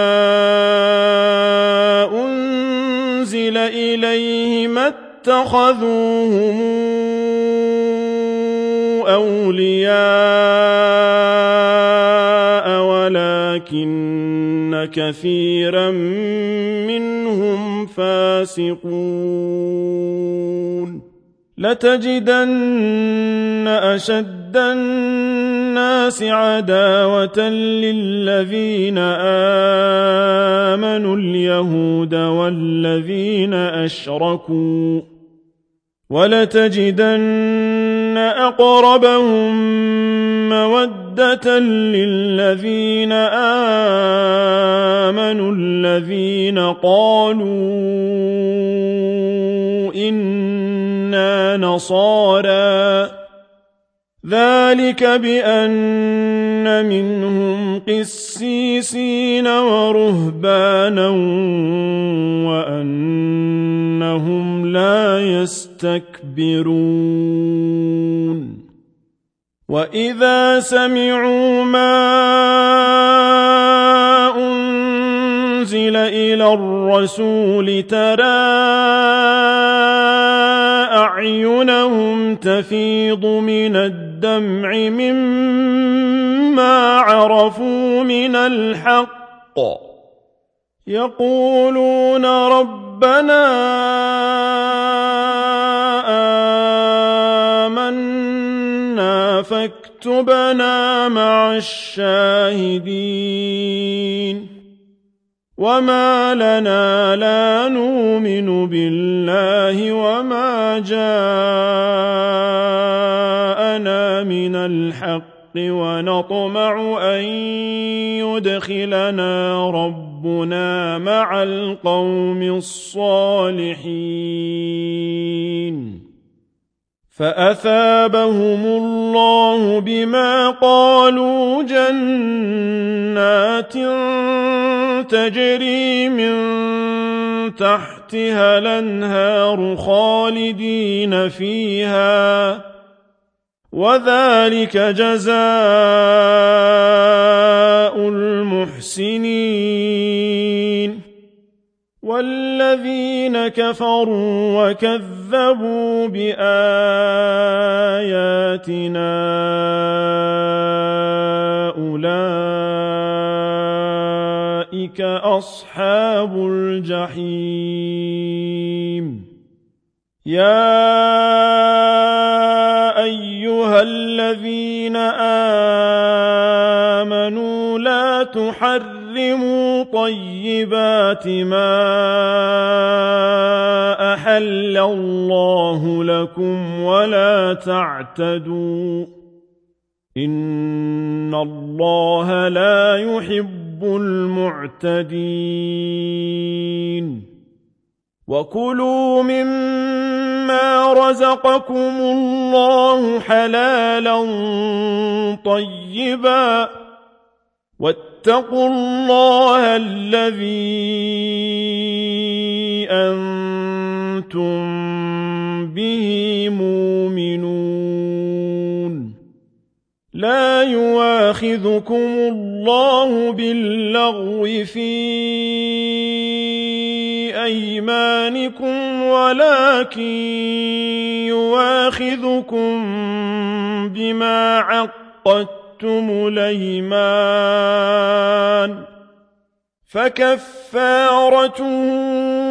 أنزل إليه ما اتخذوهم أولياء ولكن كثيرا منهم فاسقون لتجدن أشد الناس عداوة للذين آمنوا اليهود والذين أشركوا ولتجدن أقربهم مودة للذين آمنوا الذين قالوا إنا نصارى ذلك بأن منهم قسيسين ورهبانا وأنهم لا يستكبرون وإذا سمعوا ما أنزل إلى الرسول ترى أعينهم تفيض من الدمع مما عرفوا من الحق يقولون ربنا آمنا فاكتبنا مع الشاهدين وما لنا لا نؤمن بالله وما جاءنا من الحق ونطمع أن يدخلنا ربنا مع القوم الصالحين فأثابهم الله بما قالوا جنات تجري من تحتها الأنهار خالدين فيها وذلك جزاء المحسنين والذين كفروا وكذبوا بآياتنا أولئك أصحاب الجحيم يا أيها الذين آمنوا لا تحرموا طيبات ما أحل الله لكم ولا تعتدوا إن الله لا يحب المعتدين وكلوا مما رزقكم الله حلالا طيبا واتقوا الله الذي أنتم به مؤمنون لا يؤاخذكم الله باللغو في أيمانكم ولكن يؤاخذكم بما عقدتم الأيمان فكفارته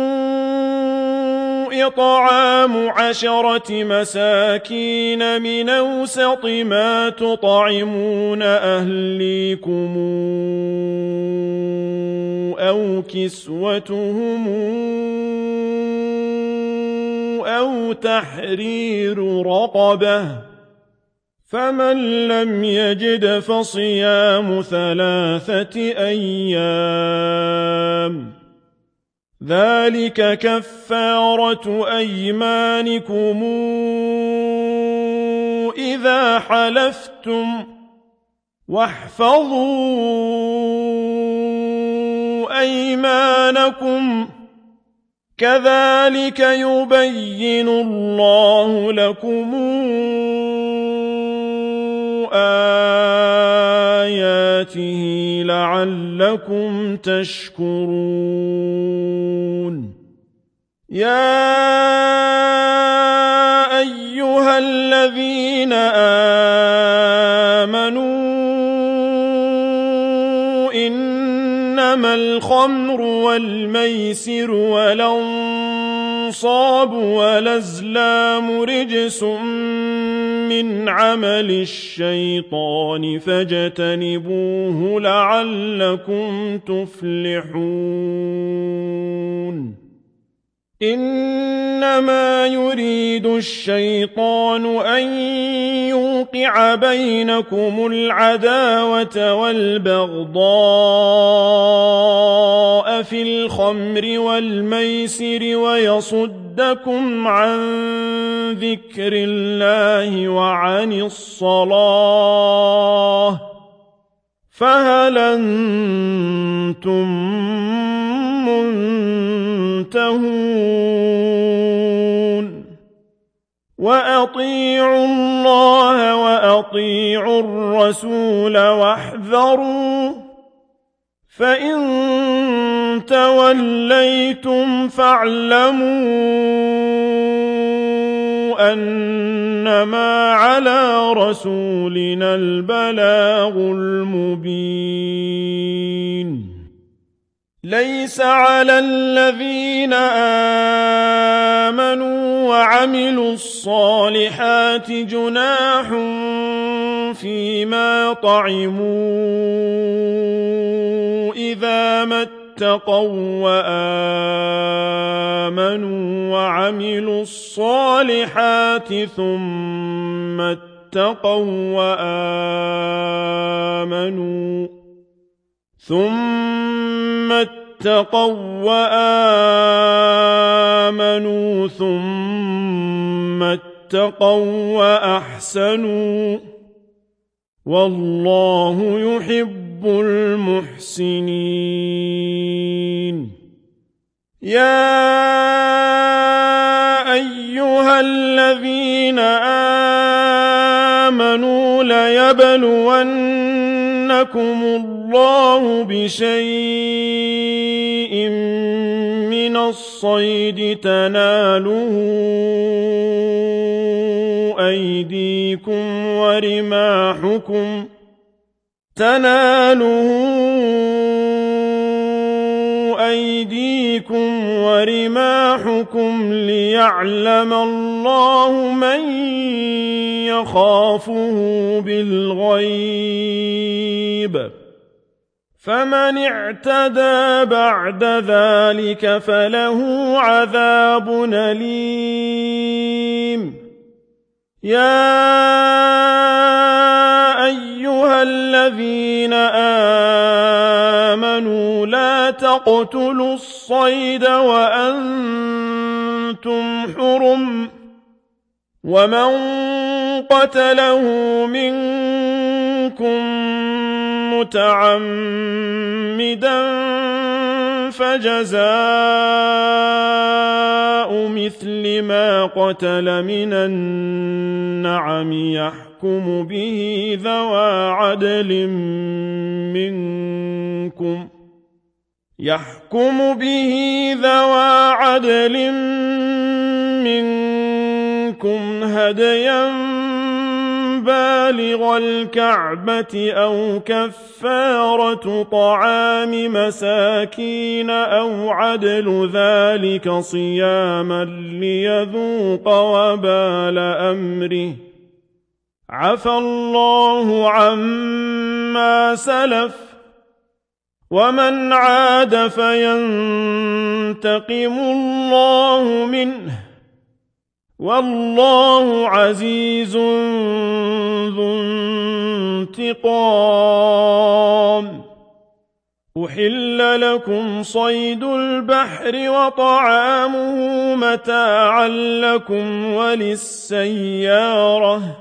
إطعام عشرة مساكين من أوسط ما تطعمون أهليكم أو كسوتهم أو تحرير رقبة فمن لم يجد فصيام ثلاثة أيام ذلك كفارة أيمانكم إذا حلفتم واحفظوا أيمانكم كذلك يبين الله لكم آياته لعلكم تشكرون يا أيها الذين آمنوا إنما الخمر والميسر والأنصاب والأزلام رجس من عمل الشيطان فاجتنبوه لعلكم تفلحون إنما يريد الشيطان أن يوقع بينكم العداوة والبغضاء في الخمر والميسر ويصدكم عن ذكر الله وعن الصلاة فهل أنتم منتهون وأطيعوا الله وأطيعوا الرسول واحذروا فإن توليتم فاعلموا أنما على رسولنا البلاغ المبين ليس على الذين آمنوا وعملوا الصالحات جناح فيما طعموا إذا ما اتقوا وآمنوا وعملوا الصالحات ثم اتقوا وآمنوا ثم اتقوا وآمنوا ثم اتقوا وأحسنوا والله يحب المحسنين يا أيها الذين آمنوا ليبلونكم الله بشيء من الصيد تناله أيديكم ورماحكم تناله أيديكم ورماحكم ليعلم الله من يخافه بالغيب فمن اعتدى بعد ذلك فله عذاب أليم يا أيها الذين آمنوا لا تقتلوا الصيد وأنتم حرم ومن قتله منكم متعمدا فجزاء مثل ما قتل من النعم يحكم به ذوى عدل منكم يحكم به ذوى عدل منكم هديا بالغ الكعبة أو كفارة طعام مساكين أو عدل ذلك صياما ليذوق وبال أمره عفى الله عما سلف ومن عاد فينتقم الله منه والله عزيز ذو انتقام. أحل لكم صيد البحر وطعامه متاعا لكم وللسيارة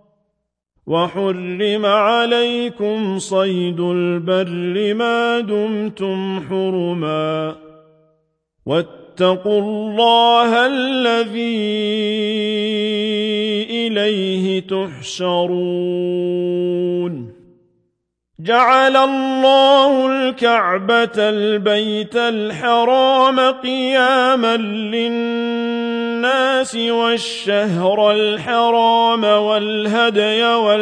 وحرم عليكم صيد البر ما دمتم حرما واتقوا الله الذي إليه تحشرون. جعل الله الكعبة البيت الحرام قياما للناس والشهر الحرام والهدي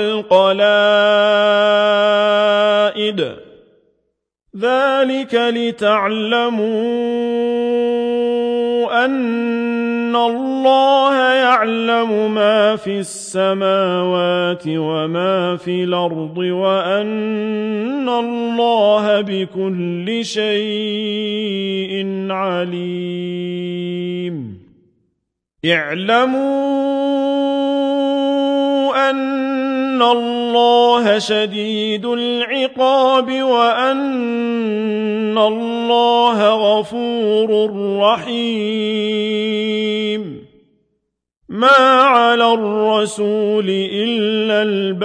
والقلائد ذلك لتعلموا أن الله يعلم ما في السماوات وما في الأرض وأن الله بكل شيء عليم. اعلموا أن الله شديد العقاب وأن الله غفور رحيم. ما على الرسول إلا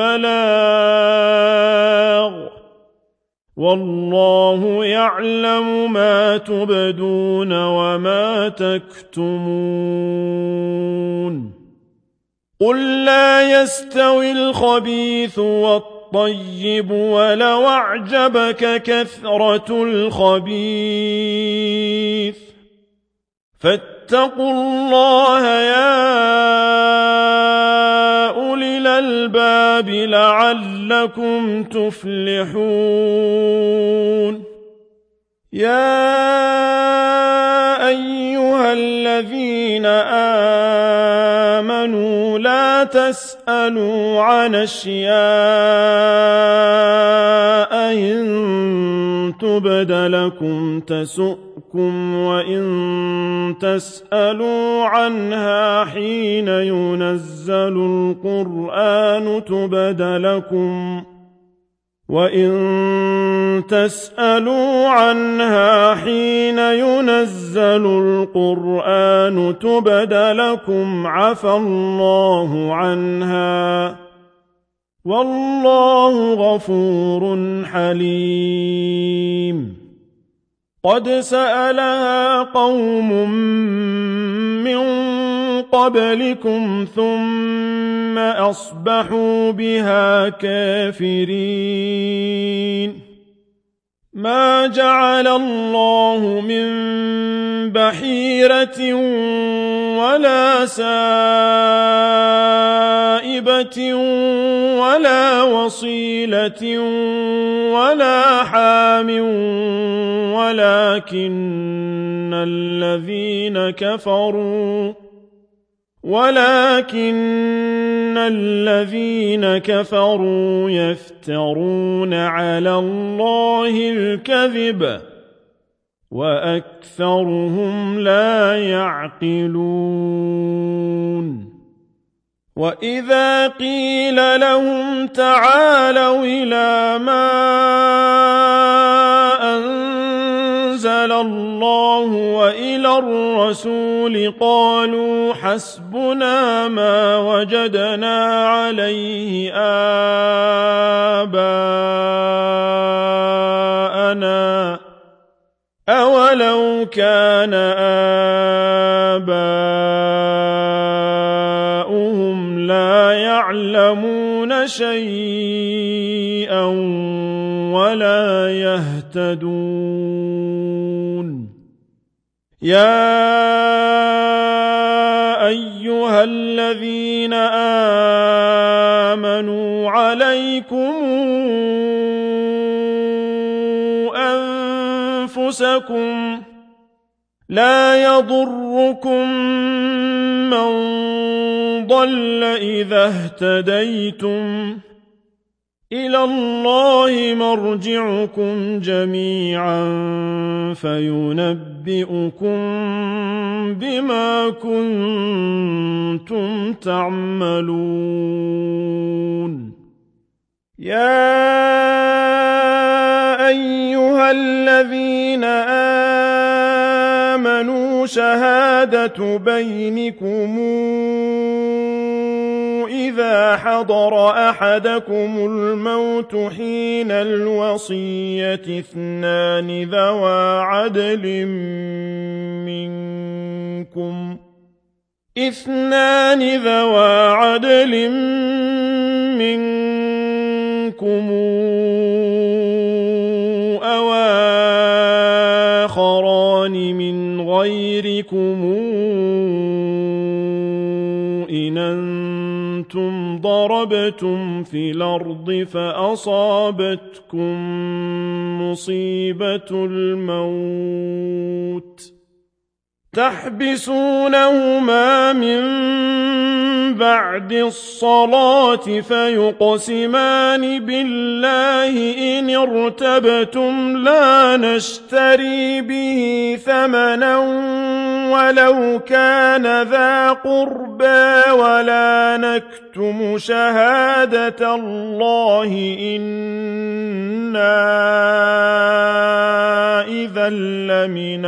البلاغ والله يعلم ما تبدون وما تكتمون. قل لا يستوي الخبيث والطيب ولو أعجبك كثرة الخبيث فاتقوا الله يا أولي الألباب لعلكم تفلحون. يا أيها الذين آمنوا لا تسألوا عن أشياء إن تبد لكم تسؤكم وإن تسألوا عنها حين ينزل القرآن تبد لكم وإن تسألوا عنها حين ينزل القرآن تبد لكم عفى الله عنها والله غفور حليم. قد سألها قوم من قبلكم ثم أصبحوا بها كافرين. ما جعل الله من بحيرة ولا سائبة ولا وصيلة ولا حام ولكن الذين كفروا ولكن الذين كفروا يفترون على الله الكذب وأكثرهم لا يعقلون. وإذا قيل لهم تعالوا إلى ما أنزل الله وإلى الرسول قالوا حسبنا ما وجدنا عليه آباءنا أولو كان آباؤهم لا يعلمون شيئا ولا يهتدون. يا أيها الذين آمنوا عليكم أنفسكم لا يضركم من ضل إذا اهتديتم إلى الله مرجعكم جميعا فينبئكم بما كنتم تعملون يا أيها الذين آمنوا شهادة بينكم إذا حضر أحدكم الموت حين الوصية اثنان ذوى عدل منكم اثنان ذوى عدل منكم أو آخران من غيركم إن أنتم ضربتم في الأرض فأصابتكم مصيبة الموت تحبسونهما من بعد الصلاة فيقسمان بالله إن ارتبتم لا نشتري به ثمنا ولو كان ذا قربى ولا نكتم شهادة الله إنا إذا لمن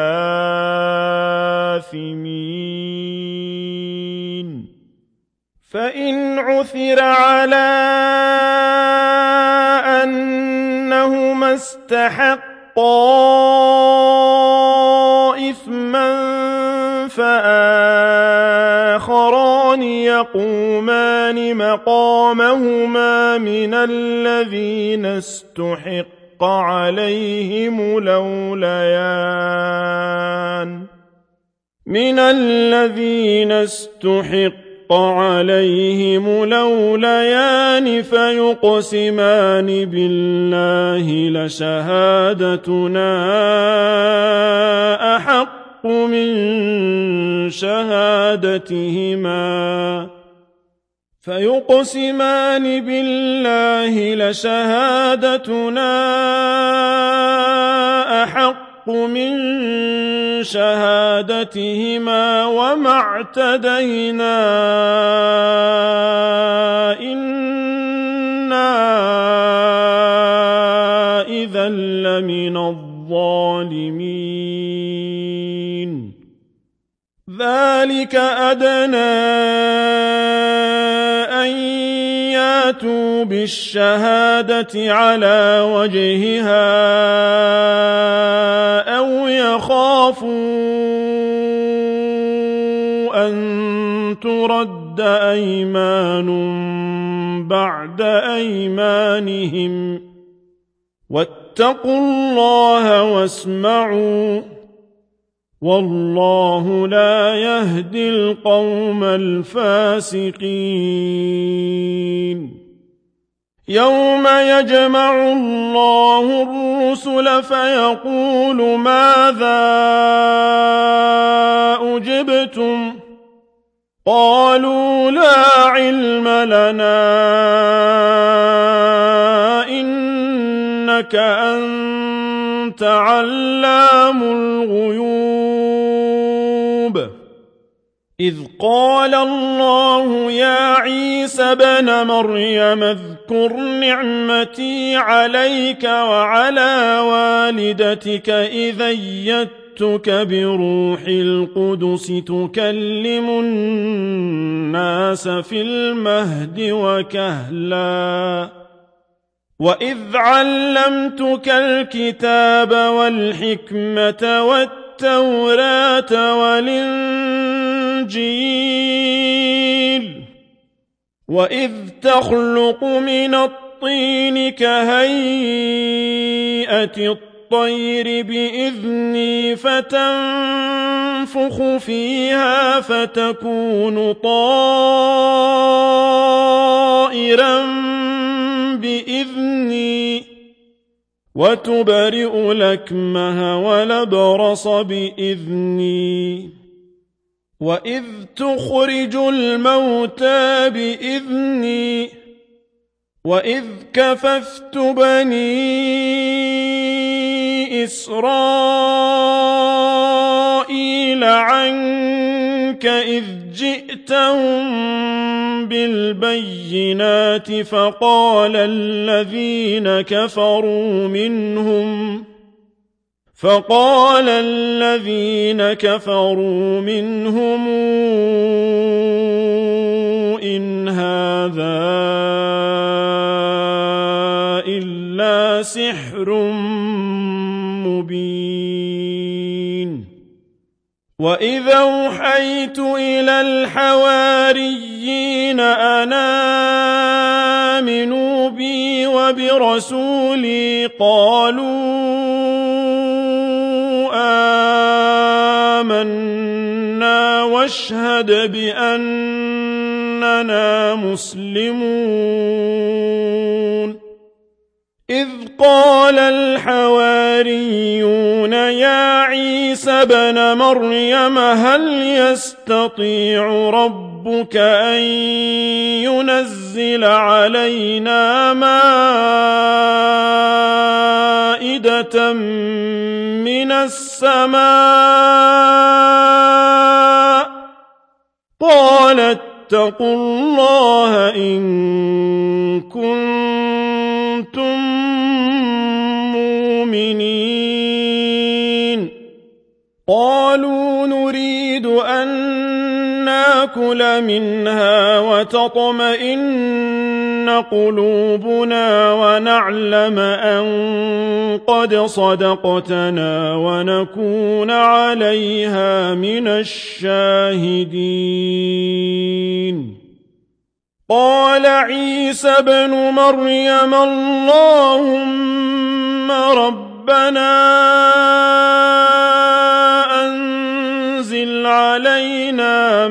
الآثمين فإن عثر على أنهما استحقا إثما فآخران يقومان مقامهما من الذين استحق عليهم الأوليان من الذين استحق عليهم الأوليان فيقسمان بالله لشهادتنا أحق من شهادتهما فيقسمان بالله لشهادتنا أحق من شهادتهما وما اعتدينا إنا إذا لمن الظالمين ذلك أدنى أن ياتوا بالشهادة على وجهها أو يخافوا أن ترد أيمان بعد أيمانهم واتقوا الله واسمعوا والله لا يهدي القوم الفاسقين يوم يجمع الله الرسل فيقول ماذا أجبتم قالوا لا علم لنا إنك أنت علام الغيوب إذ قال الله يا عيسى بن مريم اذكر نعمتي عليك وعلى والدتك إذ أيدتك بروح القدس تكلم الناس في المهد وكهلا وإذ علمتك الكتاب والحكمة والتوراة والإنجيل وإذ تخلق من الطين كهيئة الطير بإذني فتنفخ فيها فتكون طائرا بإذني وتبرئ الأكمه والأبرص بإذني وإذ تخرج الموتى بإذني وإذ كففت بني إسرائيل عنك إذ جئتهم بالبينات فقال الذين كفروا منهم فقال الذين كفروا منهم إن هذا إلا سحر مبين وإذا أوحيت إلى الحواريين أن آمنوا بي وبرسولي قالوا آمنا واشهد بأننا مسلمون إذ قال الحواريون يا عيسى ابن مريم هل يستطيع ربك أن ينزل علينا مائدة من السماء قال اتقوا الله إن كنتم مؤمنين قالوا نريد أن نأكل منها وتطمئن قلوبنا ونعلم أن قد صدقتنا ونكون عليها من الشاهدين قال عيسى ابن مريم اللهم ربنا أنزل علينا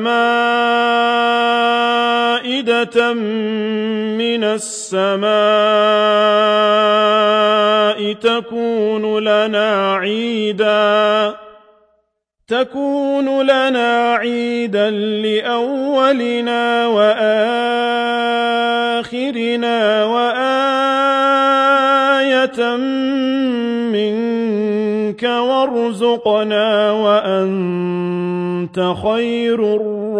مائدة من السماء تكون لنا عيداً تكون لنا عيدا لأولنا وآخرنا وآية منك وارزقنا وأنت خير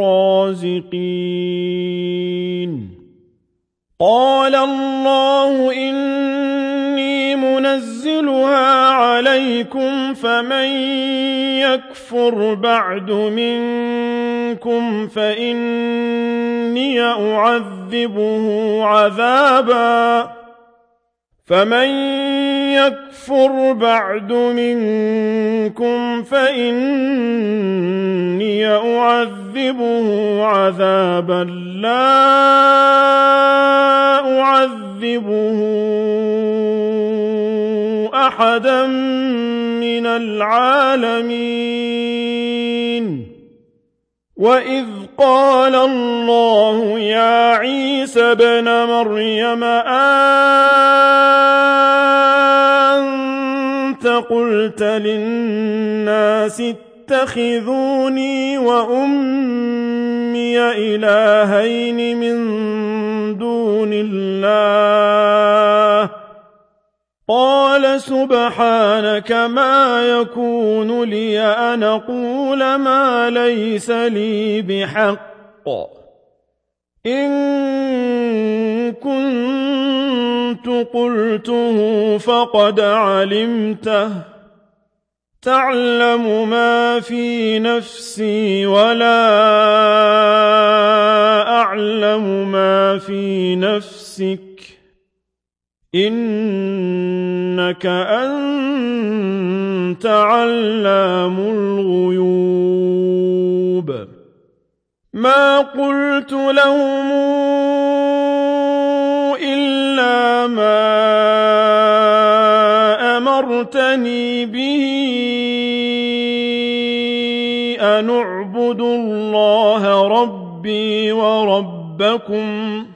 الرازقين قال الله إني منزلها عليكم فمن يكفر بعد منكم فإني أعذبه عذابا فمن يكفر بعد منكم فإني أعذبه عذابا لا أعذبه أحدا من العالمين وإذ قال الله يا عيسى ابن مريم أنت قلت للناس اتخذوني وأمي إلهين من دون الله قال سبحانك ما يكون لي أن أقول ما ليس لي بحق إن كنت قلته فقد علمته تعلم ما في نفسي ولا أعلم ما في نفسك إنك أنت علام الغيوب ما قلت لهم إلا ما أمرتني به أن اعبدوا الله ربي وربكم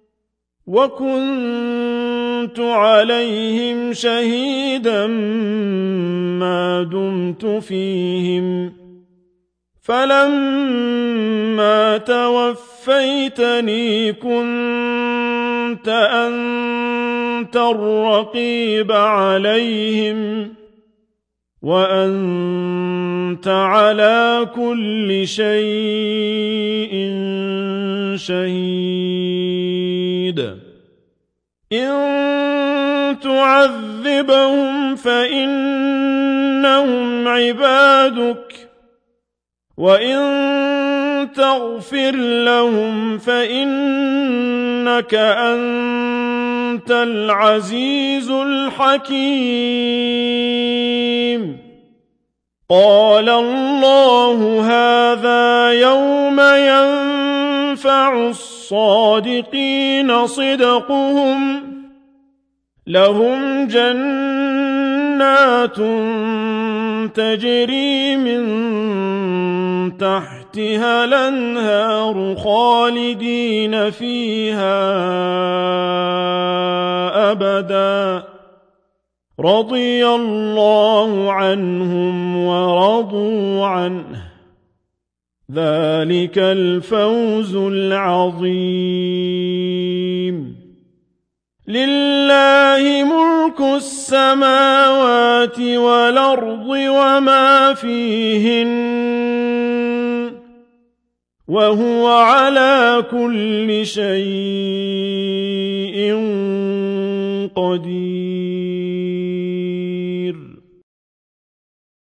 وكنت عليهم شهيدا ما دمت فيهم فلما توفيتني كنت أنت الرقيب عليهم وأنت على كل شيء شهيد إن تعذبهم فإنهم عبادك وإن تغفر لهم فإنك أنت العزيز الحكيم قال الله هذا يوم ينفع الصادقين صدقهم لهم جنات تجري من تحتها الأنهار خالدين فيها أبدا رضي الله عنهم ورضوا عنه ذلك الفوز العظيم لله ملك السماوات والأرض وما فيهن وهو على كل شيء قدير